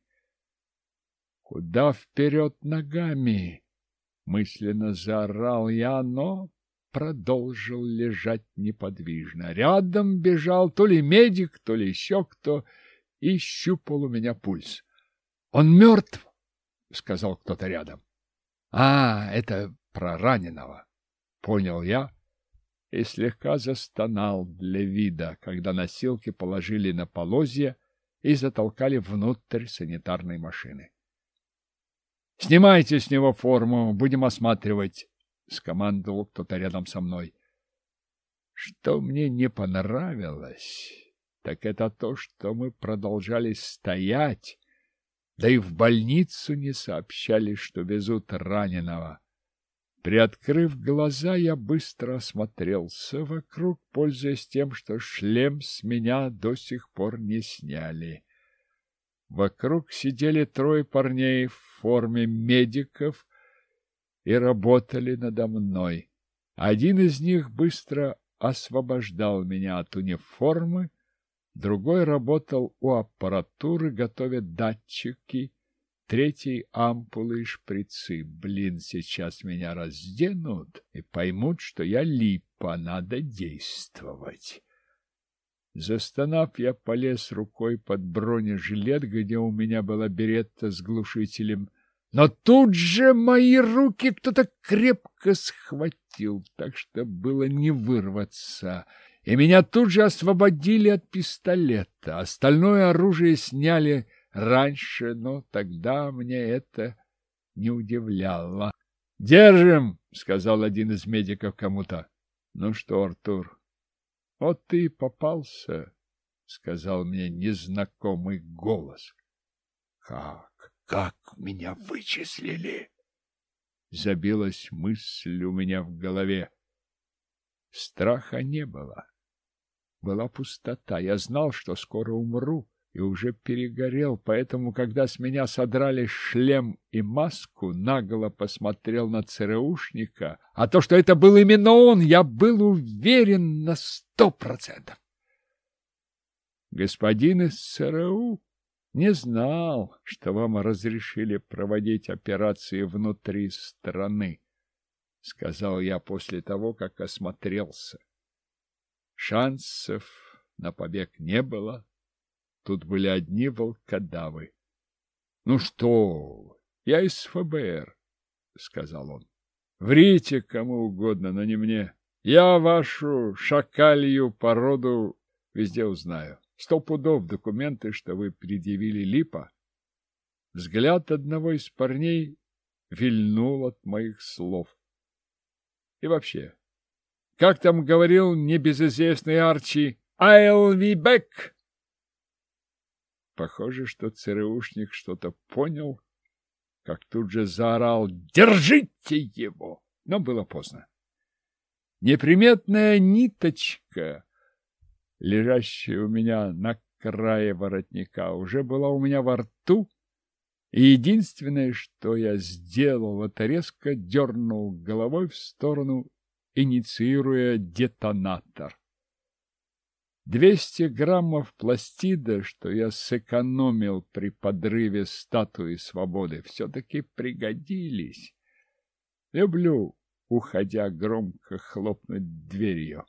Speaker 1: «Куда вперед ногами?» — мысленно заорал я, но продолжил лежать неподвижно. Рядом бежал то ли медик, то ли еще кто, и щупал у меня пульс. «Он мертв!» — сказал кто-то рядом. «А, это про раненого!» — понял я и слегка застонал для вида, когда носилки положили на полозья и затолкали внутрь санитарной машины. «Снимайте с него форму, будем осматривать!» — скомандовал кто-то рядом со мной. Что мне не понравилось, так это то, что мы продолжали стоять, да и в больницу не сообщали, что везут раненого. Приоткрыв глаза, я быстро осмотрелся вокруг, пользуясь тем, что шлем с меня до сих пор не сняли. Вокруг сидели 3 парней в форме медиков и работали надо мной. Один из них быстро освобождал меня от униформы, другой работал у аппаратуры, готовя датчики, 3 ампулы и шприцы. Блин, сейчас меня разденут и поймут, что я липа, надо действовать. Застонав, я полез рукой под бронежилет, где у меня была беретта с глушителем. Но тут же мои руки кто-то крепко схватил, так что было не вырваться. И меня тут же освободили от пистолета. Остальное оружие сняли раньше, но тогда мне это не удивляло. «Держим!» — сказал один из медиков кому-то. «Ну что, Артур, вот ты и попался», — сказал мне незнакомый голос. Как меня вычислили? Забилась мысль у меня в голове. Страха не было. Была пустота. Я знал, что скоро умру, и уже перегорел, поэтому, когда с меня содрали шлем и маску, нагло посмотрел на ЦРУшника, а то, что это был именно он, я был уверен на 100%. Господин из ЦРУ не знал, что вам разрешили проводить операции внутри страны, сказал я после того, как осмотрелся. Шансов на побег не было. Тут были одни волкодавы. — Ну что, я из ФБР, — сказал он. — Врите кому угодно, но не мне. Я вашу шакалью породу везде узнаю. 100 пудов документы, что вы предъявили, липа. Взгляд одного из парней вильнул от моих слов. И вообще, как там говорил небезызвестный Арчи, «I'll be back». Похоже, что ЦРУшник что-то понял, как тут же заорал «Держите его!» Но было поздно. Неприметная ниточка, лежащая у меня на крае воротника, уже была у меня во рту, и единственное, что я сделал, это резко дернул головой в сторону, инициируя детонатор. 200 граммов пластида, что я сэкономил при подрыве статуи свободы, все-таки пригодились. Люблю, уходя, громко хлопнуть дверью.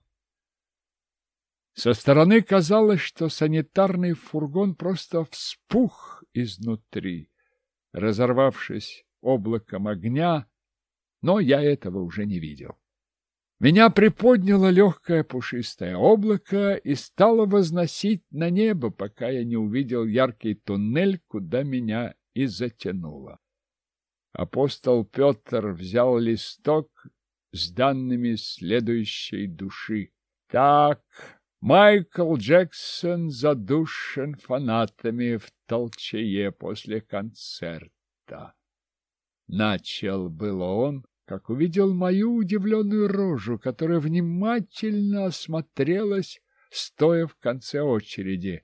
Speaker 1: Со стороны казалось, что санитарный фургон просто вспух изнутри, разорвавшись облаком огня, но я этого уже не видел. Меня приподняло легкое пушистое облако и стало возносить на небо, пока я не увидел яркий туннель, куда меня и затянуло. Апостол Петр взял листок с данными следующей души. Так, Майкл Джексон задушен фанатами в толчее после концерта. Начал было он, как увидел мою удивленную рожу, которая внимательно осмотрелась, стоя в конце очереди.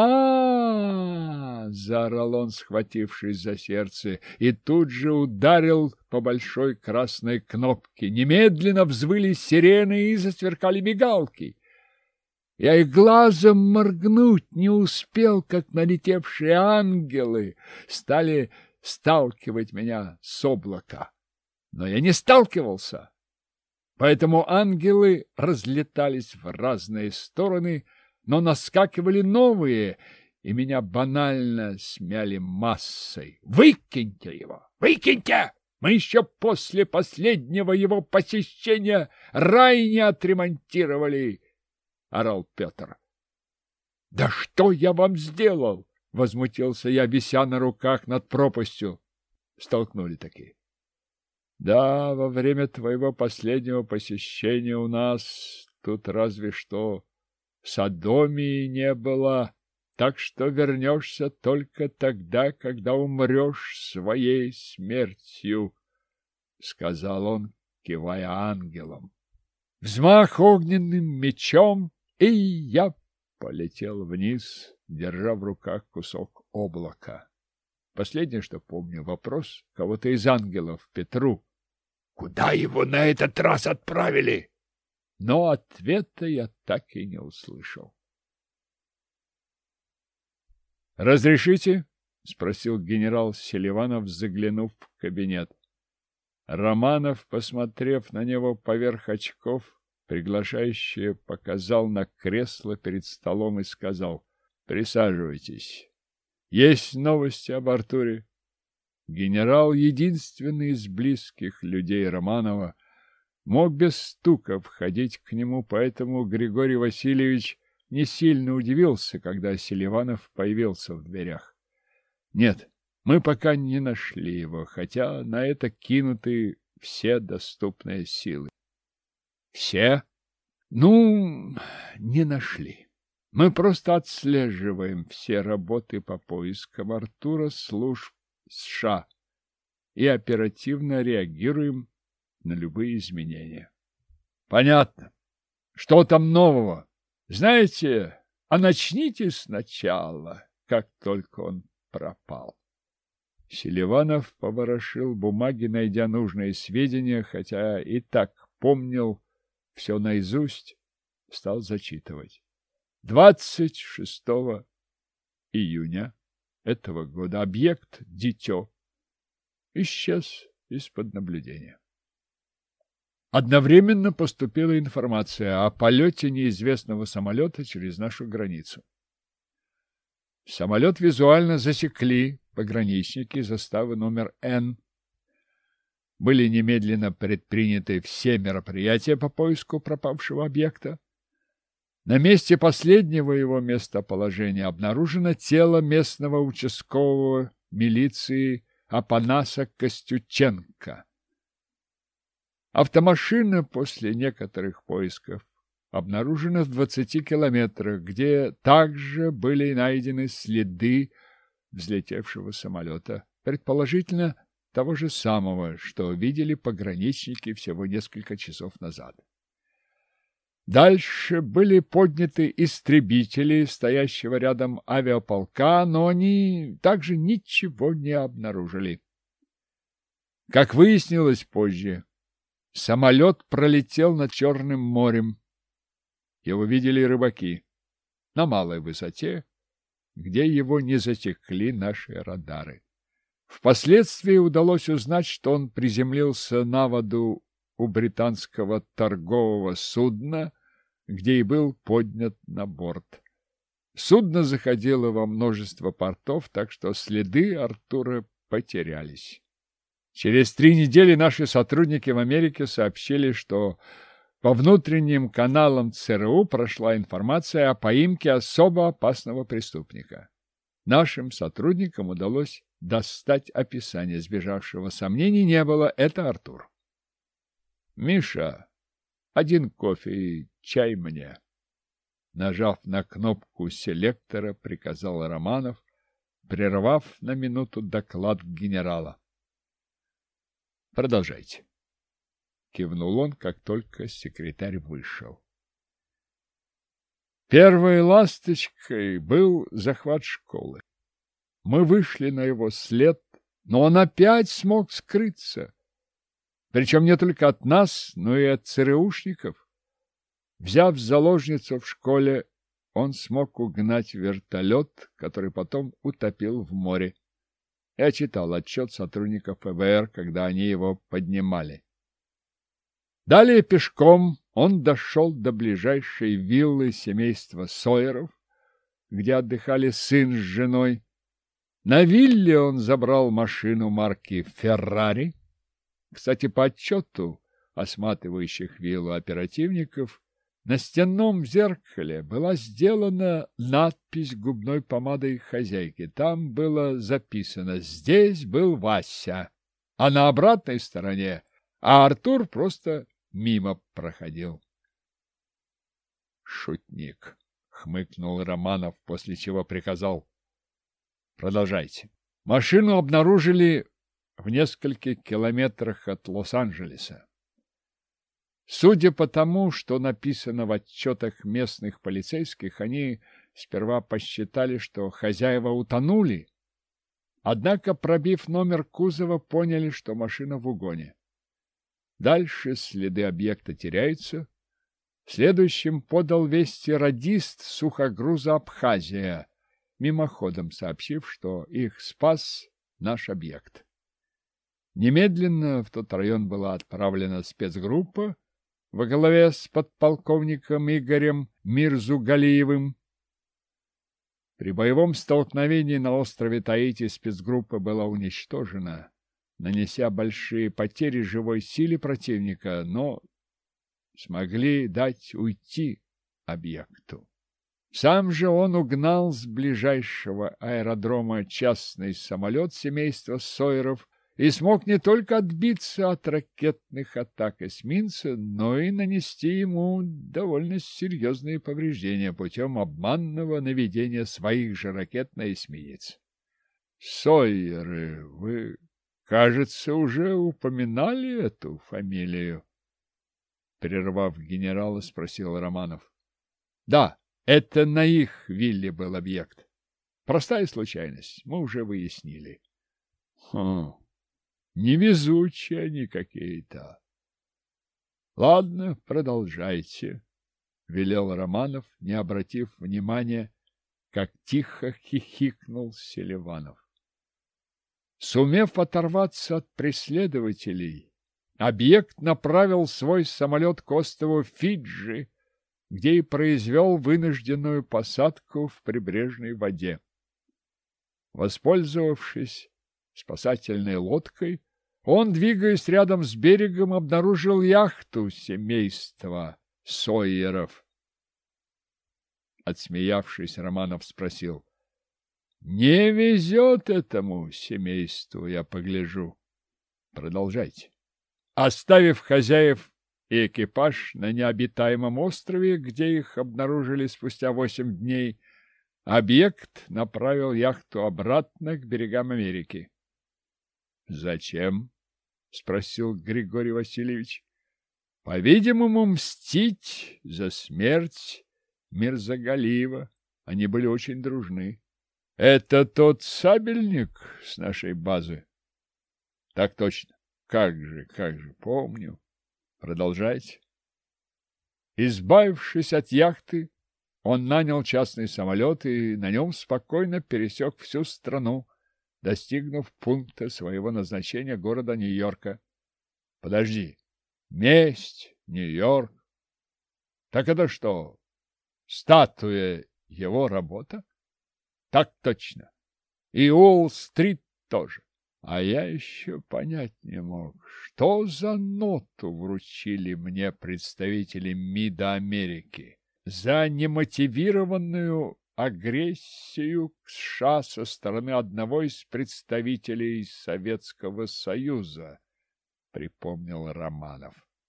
Speaker 1: Заорал он, схватившись за сердце, и тут же ударил по большой красной кнопке. Немедленно взвыли сирены и засверкали мигалки. Я и глазом моргнуть не успел, как налетевшие ангелы стали сталкивать меня с облака. Но я не сталкивался, поэтому ангелы разлетались в разные стороны, но наскакивали новые, и меня банально смяли массой. «Выкиньте его! Выкиньте! Мы еще после последнего его посещения рай не отремонтировали!» — орал Петр. «Да что я вам сделал?» — возмутился я, вися на руках над пропастью. Столкнули такие. Да, во время твоего последнего посещения у нас тут разве что содомии не было, так что вернешься только тогда, когда умрешь своей смертью, — сказал он, кивая ангелом. Взмах огненным мечом, и я полетел вниз, держа в руках кусок облака. Последнее, что помню, вопрос кого-то из ангелов Петру. «Куда его на этот раз отправили?» Но ответа я так и не услышал. «Разрешите?» — спросил генерал Селиванов, заглянув в кабинет. Романов, посмотрев на него поверх очков, приглашающе показал на кресло перед столом и сказал: «Присаживайтесь. Есть новости об Артуре?» Генерал, единственный из близких людей Романова, мог без стука входить к нему, поэтому Григорий Васильевич не сильно удивился, когда Селиванов появился в дверях. «Нет, мы пока не нашли его, хотя на это кинуты все доступные силы». «Все?» «Ну, не нашли. Мы просто отслеживаем все работы по поискам Артура служб США и оперативно реагируем на любые изменения». «Понятно. Что там нового? Знаете, а начните сначала, как только он пропал. Селиванов поворошил бумаги, найдя нужные сведения, хотя и так помнил все наизусть, стал зачитывать. 26 июня этого года объект «Дитё» исчез из-под наблюдения. Одновременно поступила информация о полете неизвестного самолета через нашу границу. Самолет визуально засекли пограничники заставы номер Н. Были немедленно предприняты все мероприятия по поиску пропавшего объекта. На месте последнего его местоположения обнаружено тело местного участкового милиции Апанаса Костюченко. Автомашина после некоторых поисков обнаружена в 20 километрах, где также были найдены следы взлетевшего самолета, предположительно того же самого, что видели пограничники всего несколько часов назад. Дальше были подняты истребители стоящего рядом авиаполка, но они также ничего не обнаружили. Как выяснилось позже, самолет пролетел над Черным морем. Его видели рыбаки на малой высоте, где его не засекли наши радары. Впоследствии удалось узнать, что он приземлился на воду у британского торгового судна, где и был поднят на борт. Судно заходило во множество портов, так что следы Артура потерялись. Через 3 недели наши сотрудники в Америке сообщили, что по внутренним каналам ЦРУ прошла информация о поимке особо опасного преступника. Нашим сотрудникам удалось достать описание сбежавшего. Сомнений не было, это Артур. «Миша, 1 кофе и чай мне». Нажав на кнопку селектора, приказал Романов, прервав на минуту доклад генерала. «Продолжайте», — кивнул он, как только секретарь вышел. Первой ласточкой был захват школы. Мы вышли на его след, но он опять смог скрыться. Причем не только от нас, но и от ЦРУшников. Взяв заложницу в школе, он смог угнать вертолет, который потом утопил в море. Я читал отчет сотрудников ФБР, когда они его поднимали. Далее пешком он дошел до ближайшей виллы семейства Сойеров, где отдыхали сын с женой. На вилле он забрал машину марки «Феррари». Кстати, по отчету осматривающих виллу оперативников, на стенном зеркале была сделана надпись губной помадой хозяйки. Там было записано: «Здесь был Вася», а на обратной стороне Артур просто мимо проходил. «Шутник», — хмыкнул Романов, после чего приказал: «Продолжайте». Машину обнаружили в нескольких километрах от Лос-Анджелеса. Судя по тому, что написано в отчетах местных полицейских, они сперва посчитали, что хозяева утонули, однако, пробив номер кузова, поняли, что машина в угоне. Дальше следы объекта теряются. Следующим подал вести радист сухогруза «Абхазия», мимоходом сообщив, что их спас наш объект. Немедленно в тот район была отправлена спецгруппа во главе с подполковником Игорем Мирзугалиевым. При боевом столкновении на острове Таити спецгруппа была уничтожена, нанеся большие потери живой силе противника, но смогли дать уйти объекту. Сам же он угнал с ближайшего аэродрома частный самолет семейства Сойеров и смог не только отбиться от ракетных атак эсминца, но и нанести ему довольно серьезные повреждения путем обманного наведения своих же ракет на эсминец. Сойеры, вы, кажется, уже упоминали эту фамилию. прервав генерала, спросил Романов. Да, это на их вилле был объект. Простая случайность, мы уже выяснили. Невезучие они какие-то. Ладно, продолжайте, велел Романов, не обратив внимания, как тихо хихикнул Селиванов. Сумев оторваться от преследователей, объект направил свой самолет к острову Фиджи, где и произвел вынужденную посадку в прибрежной воде. Воспользовавшись спасательной лодкой, он, двигаясь рядом с берегом, обнаружил яхту семейства Сойеров. Отсмеявшись, Романов спросил: «Не везет этому семейству, я погляжу. Продолжайте». Оставив хозяев и экипаж на необитаемом острове, где их обнаружили спустя 8 дней, объект направил яхту обратно к берегам Америки. «Зачем?» — спросил Григорий Васильевич. «По-видимому, мстить за смерть Мирзагалиева. Они были очень дружны. Это тот сабельник с нашей базы?» «Так точно. Как же, помню. Продолжайте». Избавившись от яхты, он нанял частный самолет и на нем спокойно пересек всю страну, достигнув пункта своего назначения города Нью-Йорка. Подожди. Месть, Нью-Йорк. Так это что, статуя его работа? Так точно. И Уолл-стрит тоже. А я еще понять не мог, что за ноту вручили мне представители МИДа Америки за немотивированную агрессию к США со стороны одного из представителей Советского Союза, припомнил Романов.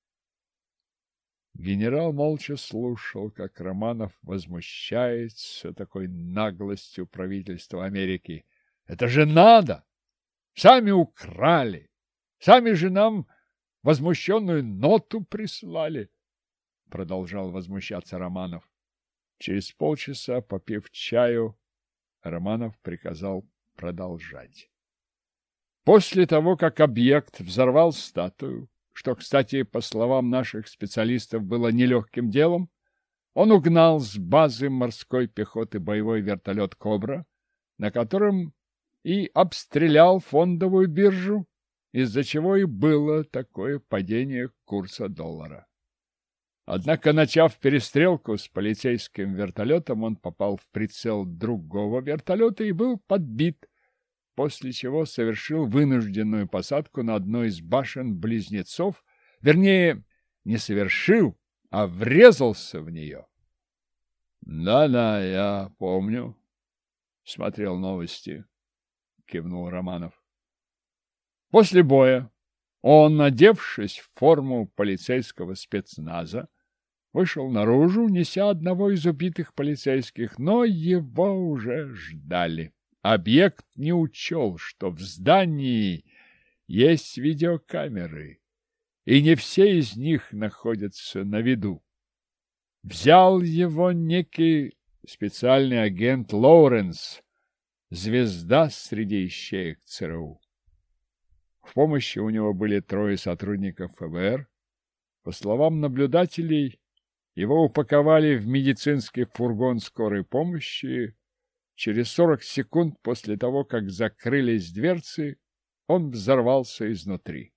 Speaker 1: Генерал молча слушал, как Романов возмущается такой наглостью правительства Америки. Это же надо! Сами украли, сами же нам возмущенную ноту прислали, продолжал возмущаться Романов. Через полчаса, попив чаю, Романов приказал продолжать. После того, как объект взорвал статую, что, кстати, по словам наших специалистов, было нелегким делом, он угнал с базы морской пехоты боевой вертолет «Кобра», на котором и обстрелял фондовую биржу, из-за чего и было такое падение курса доллара. Однако, начав перестрелку с полицейским вертолетом, он попал в прицел другого вертолета и был подбит, после чего совершил вынужденную посадку на одной из башен-близнецов, вернее, не совершил, а врезался в нее. Да, я помню. Смотрел новости, кивнул Романов. После боя он, одевшись в форму полицейского спецназа, вышел наружу, неся одного из убитых полицейских, но его уже ждали. Объект не учел, что в здании есть видеокамеры, и не все из них находятся на виду. Взял его некий специальный агент Лоуренс, звезда среди ищеек ЦРУ. В помощи у него были 3 сотрудников ФБР. По словам наблюдателей, его упаковали в медицинский фургон скорой помощи. Через 40 секунд после того, как закрылись дверцы, он взорвался изнутри.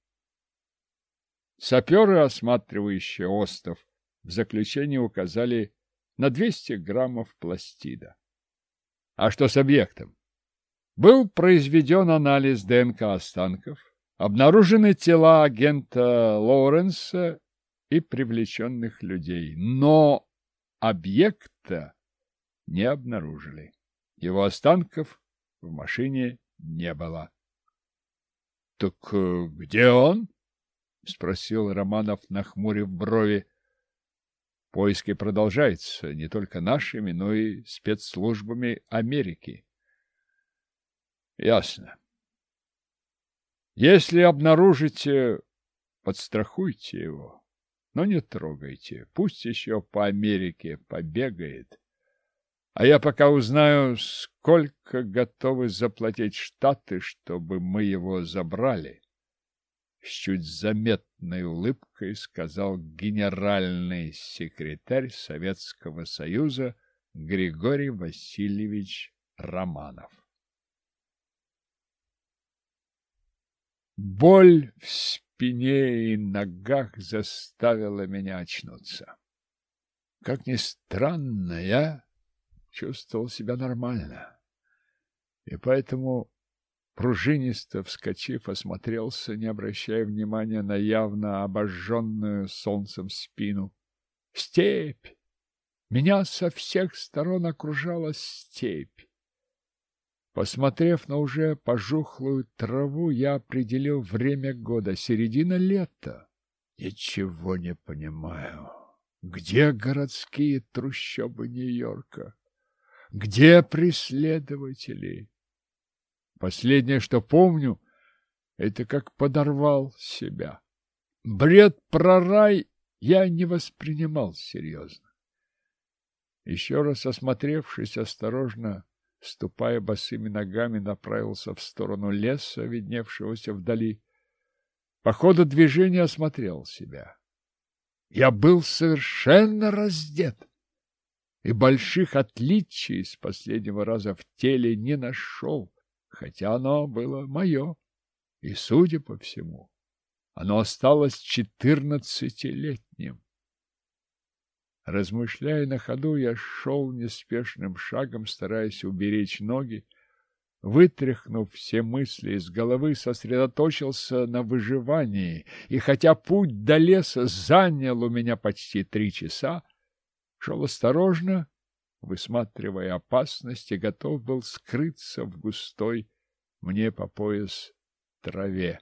Speaker 1: Саперы, осматривающие остров, в заключении указали на 200 граммов пластида. А что с объектом? Был произведен анализ ДНК останков, обнаружены тела агента Лоуренса и привлеченных людей, но объекта не обнаружили. Его останков в машине не было. — Так где он? — спросил Романов, нахмурив брови. — Поиски продолжаются не только нашими, но и спецслужбами Америки. — Ясно. Если обнаружите, подстрахуйте его. Но не трогайте, пусть еще по Америке побегает. А я пока узнаю, сколько готовы заплатить Штаты, чтобы мы его забрали. С чуть заметной улыбкой сказал генеральный секретарь Советского Союза Григорий Васильевич Романов. Боль в спине и ногах заставила меня очнуться. Как ни странно, я чувствовал себя нормально, и поэтому, пружинисто вскочив, осмотрелся, не обращая внимания на явно обожженную солнцем спину. Степь! Меня со всех сторон окружала степь. Посмотрев на уже пожухлую траву, я определил время года — середина лета. Ничего не понимаю. Где городские трущобы Нью-Йорка? Где преследователи? Последнее, что помню, это как подорвал себя. Бред про рай я не воспринимал серьезно. Еще раз осмотревшись, осторожно, ступая босыми ногами, направился в сторону леса, видневшегося вдали. По ходу движения осмотрел себя. Я был совершенно раздет, и больших отличий с последнего раза в теле не нашел, хотя оно было мое, и, судя по всему, оно осталось 14-летним. Размышляя на ходу, я шел неспешным шагом, стараясь уберечь ноги. Вытряхнув все мысли из головы, сосредоточился на выживании, и хотя путь до леса занял у меня почти 3 часа, шел осторожно, высматривая опасности, готов был скрыться в густой, мне по пояс, траве.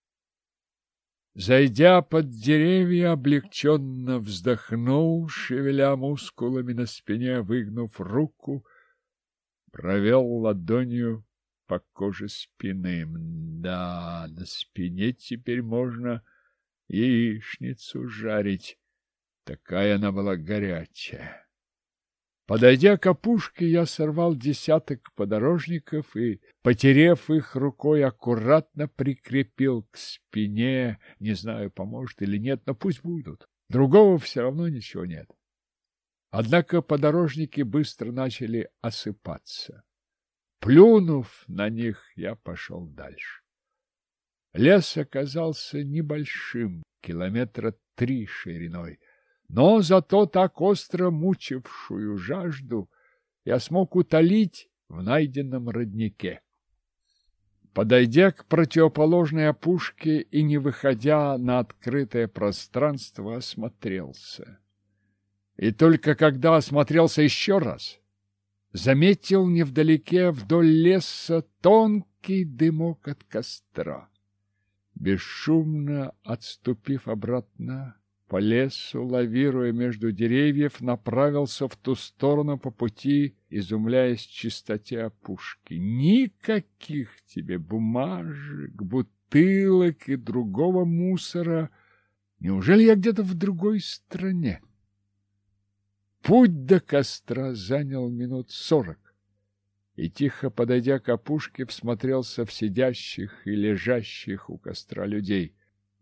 Speaker 1: Зайдя под деревья, облегченно вздохнул, шевеля мускулами на спине, выгнув руку, провел ладонью по коже спины. Да, на спине теперь можно яичницу жарить. Такая она была горячая. Подойдя к опушке, я сорвал десяток подорожников и, потерев их рукой, аккуратно прикрепил к спине. Не знаю, поможет или нет, но пусть будут. Другого все равно ничего нет. Однако подорожники быстро начали осыпаться. Плюнув на них, я пошел дальше. Лес оказался небольшим, 3 километра шириной, но зато так остро мучившую жажду я смог утолить в найденном роднике. Подойдя к противоположной опушке и не выходя на открытое пространство, осмотрелся. И только когда осмотрелся еще раз, заметил невдалеке вдоль леса тонкий дымок от костра. Бесшумно отступив обратно по лесу, лавируя между деревьев, направился в ту сторону по пути, изумляясь чистоте опушки. Никаких тебе бумажек, бутылок и другого мусора. Неужели я где-то в другой стране? Путь до костра занял минут 40, и, тихо подойдя к опушке, всмотрелся в сидящих и лежащих у костра людей.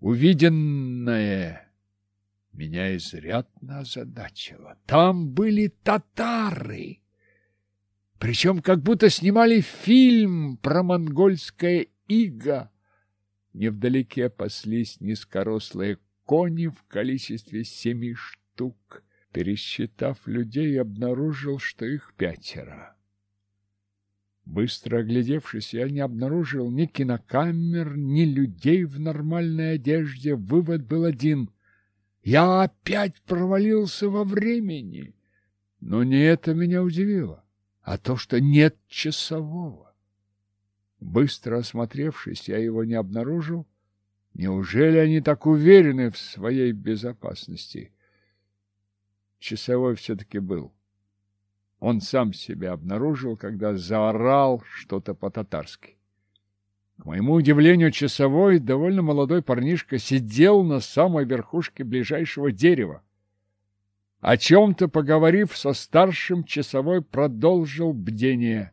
Speaker 1: Увиденное меня изрядно озадачило. Там были татары, причем как будто снимали фильм про монгольское иго. Невдалеке паслись низкорослые кони в количестве 7 штук. Пересчитав людей, обнаружил, что их 5. Быстро оглядевшись, я не обнаружил ни кинокамер, ни людей в нормальной одежде. Вывод был один: я опять провалился во времени. Но не это меня удивило, а то, что нет часового. Быстро осмотревшись, я его не обнаружил. Неужели они так уверены в своей безопасности? Часовой все-таки был. Он сам себя обнаружил, когда заорал что-то по-татарски. К моему удивлению, часовой, довольно молодой парнишка, сидел на самой верхушке ближайшего дерева. О чем-то поговорив со старшим, часовой продолжил бдение.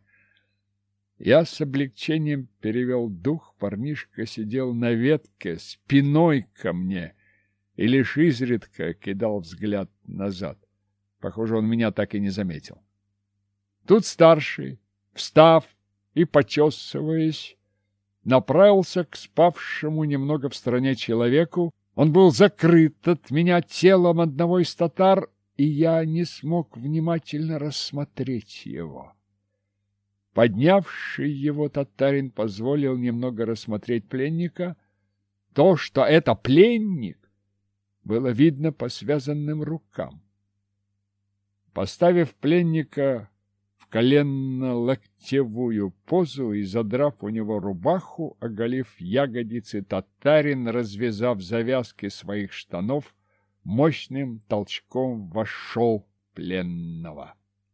Speaker 1: Я с облегчением перевел дух. Парнишка сидел на ветке спиной ко мне и лишь изредка кидал взгляд назад. Похоже, он меня так и не заметил. Тут старший, встав и почесываясь, направился к спавшему немного в стороне человеку. Он был закрыт от меня телом одного из татар, и я не смог внимательно рассмотреть его. Поднявший его татарин позволил немного рассмотреть пленника. То, что это пленник, было видно по связанным рукам. Поставив пленника в коленно-локтевую позу и задрав у него рубаху, оголив ягодицы, татарин, развязав завязки своих штанов, мощным толчком вошел пленного.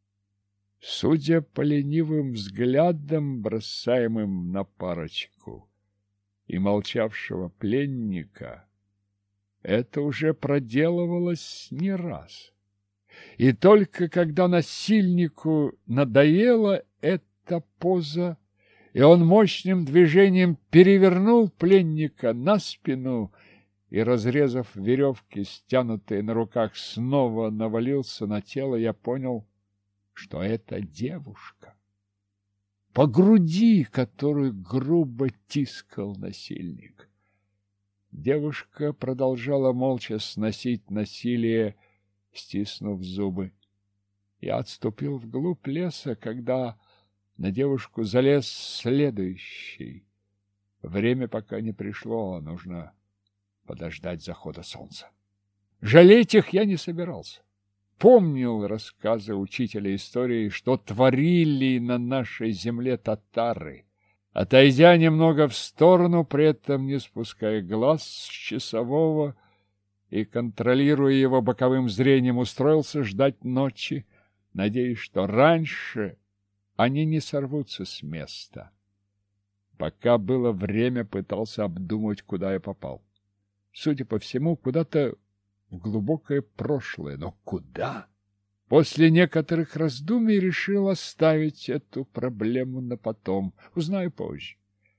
Speaker 1: Судя по ленивым взглядам, бросаемым на парочку и молчавшего пленника, это уже проделывалось не раз. И только когда насильнику надоела эта поза, и он мощным движением перевернул пленника на спину и, разрезав веревки, стянутые на руках, снова навалился на тело, я понял, что это девушка, по груди которую грубо тискал насильник. Девушка продолжала молча сносить насилие, стиснув зубы. Я отступил вглубь леса, когда на девушку залез следующий. Время пока не пришло, нужно подождать захода солнца. Жалеть их я не собирался. Помнил рассказы учителя истории, что творили на нашей земле татары. Отойдя немного в сторону, при этом не спуская глаз с часового и контролируя его боковым зрением, устроился ждать ночи, надеясь, что раньше они не сорвутся с места. Пока было время, пытался обдумать, куда я попал. Судя по всему, куда-то в глубокое прошлое. Но куда? После некоторых раздумий решил оставить эту проблему на потом. Узнаю позже.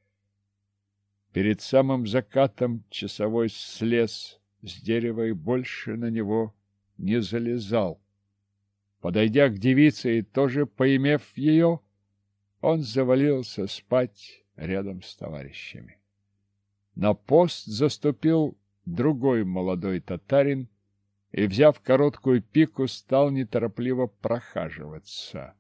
Speaker 1: Перед самым закатом часовой слез с дерева и больше на него не залезал. Подойдя к девице и тоже поимев ее, он завалился спать рядом с товарищами. На пост заступил другой молодой татарин и, взяв короткую пику, стал неторопливо прохаживаться.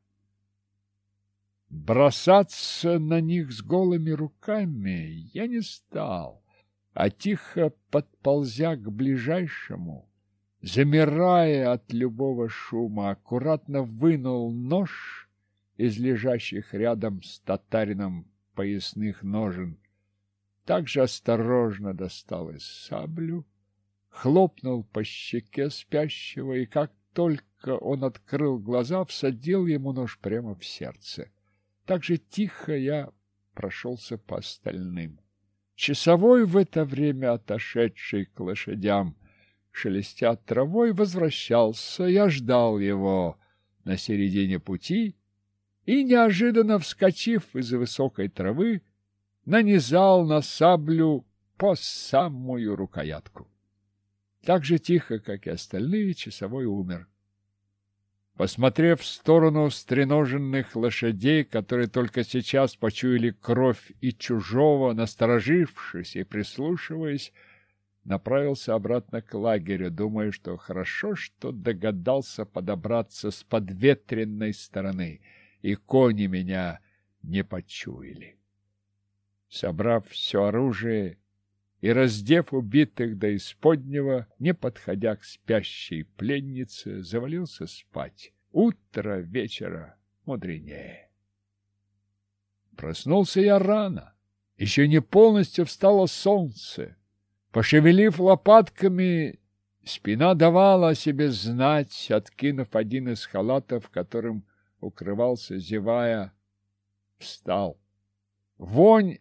Speaker 1: Бросаться на них с голыми руками я не стал, а тихо подползя к ближайшему, замирая от любого шума, аккуратно вынул нож из лежащих рядом с татарином поясных ножен, также осторожно достал из саблю, хлопнул по щеке спящего, и как только он открыл глаза, всадил ему нож прямо в сердце. Так же тихо я прошелся по остальным. Часовой, в это время отошедший к лошадям, шелестя травой, возвращался. Я ждал его на середине пути и, неожиданно вскочив из высокой травы, нанизал на саблю по самую рукоятку. Так же тихо, как и остальные, часовой умер. Посмотрев в сторону стреноженных лошадей, которые только сейчас почуяли кровь и чужого, насторожившись и прислушиваясь, направился обратно к лагерю, думая, что хорошо, что догадался подобраться с подветренной стороны, и кони меня не почуяли. Собрав все оружие и раздев убитых до исподнего, не подходя к спящей пленнице, завалился спать. Утро вечера мудренее. Проснулся я рано. Еще не полностью встало солнце. Пошевелив лопатками, спина давала о себе знать, откинув один из халатов, которым укрывался, зевая, встал. Вонь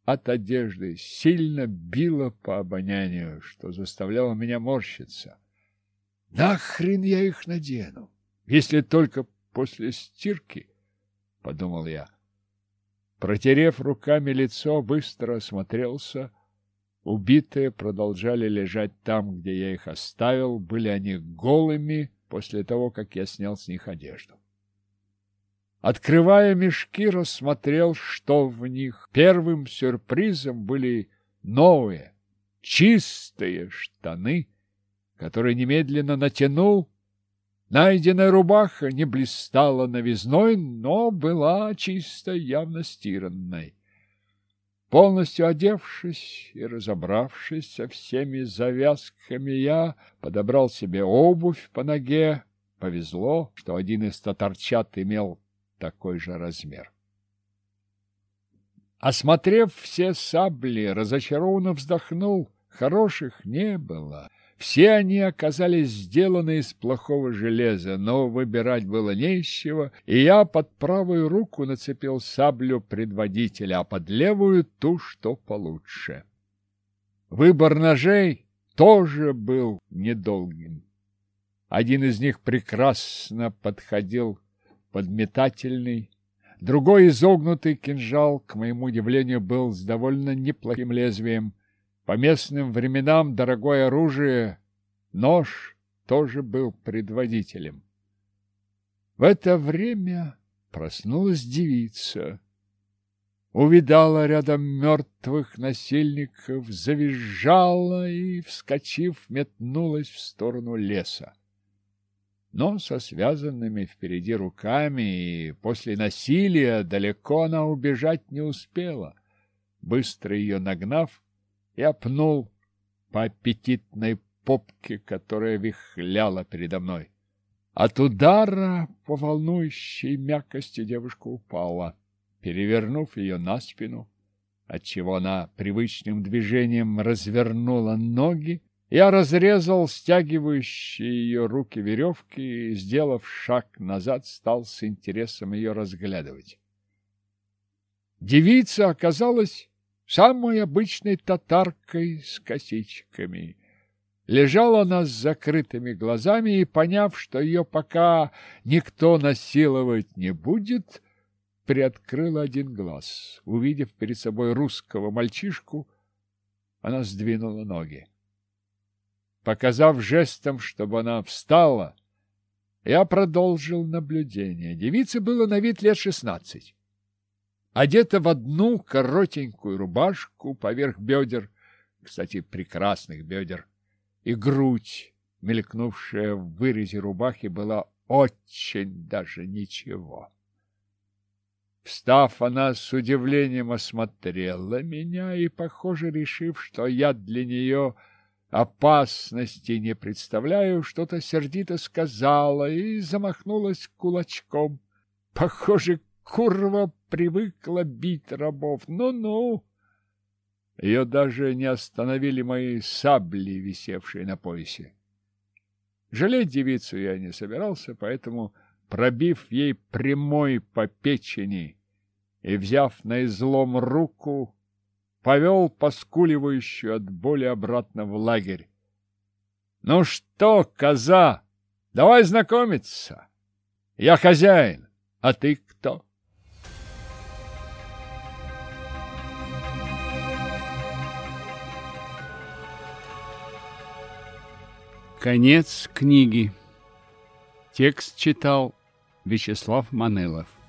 Speaker 1: от одежды сильно било по обонянию, что заставляло меня морщиться. Нахрен я их надену, если только после стирки, — подумал я. Протерев руками лицо, быстро осмотрелся. Убитые продолжали лежать там, где я их оставил. Были они голыми после того, как я снял с них одежду. Открывая мешки, рассмотрел, что в них. Первым сюрпризом были новые, чистые штаны, которые немедленно натянул. Найденная рубаха не блистала новизной, но была чисто, явно стиранной. Полностью одевшись и разобравшись со всеми завязками, я подобрал себе обувь по ноге. Повезло, что один из татарчат имел такой же размер. Осмотрев все сабли, разочарованно вздохнул. Хороших не было. Все они оказались сделаны из плохого железа, но выбирать было не из чего, и я под правую руку нацепил саблю предводителя, а под левую ту, что получше. Выбор ножей тоже был недолгим. Один из них прекрасно подходил под метательный, другой изогнутый кинжал, к моему удивлению, был с довольно неплохим лезвием. По местным временам дорогое оружие, нож тоже был предводителем. В это время проснулась девица. Увидала рядом мертвых насильников, завизжала и, вскочив, метнулась в сторону леса. Но со связанными впереди руками и после насилия далеко она убежать не успела. Быстро ее нагнав, я пнул по аппетитной попке, которая вихляла передо мной. От удара по волнующей мягкости девушка упала, перевернув ее на спину, отчего она привычным движением развернула ноги. Я разрезал стягивающие ее руки веревки и, сделав шаг назад, стал с интересом ее разглядывать. Девица оказалась самой обычной татаркой с косичками. Лежала она с закрытыми глазами и, поняв, что ее пока никто насиловать не будет, приоткрыла один глаз. Увидев перед собой русского мальчишку, она сдвинула ноги. Показав жестом, чтобы она встала, я продолжил наблюдение. Девице было на вид лет 16. Одета в одну коротенькую рубашку поверх бедер, кстати, прекрасных бедер, и грудь, мелькнувшая в вырезе рубахи, была очень даже ничего. Встав, она с удивлением осмотрела меня и, похоже, решив, что я для нее опасности не представляю, что-то сердито сказала и замахнулась кулачком. Похоже, курва привыкла бить рабов. Ну-ну! Ее даже не остановили мои сабли, висевшие на поясе. Жалеть девицу я не собирался, поэтому, пробив ей прямой по печени и взяв на излом руку, повел поскуливающую от боли обратно в лагерь. — Ну что, коза, давай знакомиться. Я хозяин, а ты кто?
Speaker 2: Конец книги. Текст читал Вячеслав Манылов.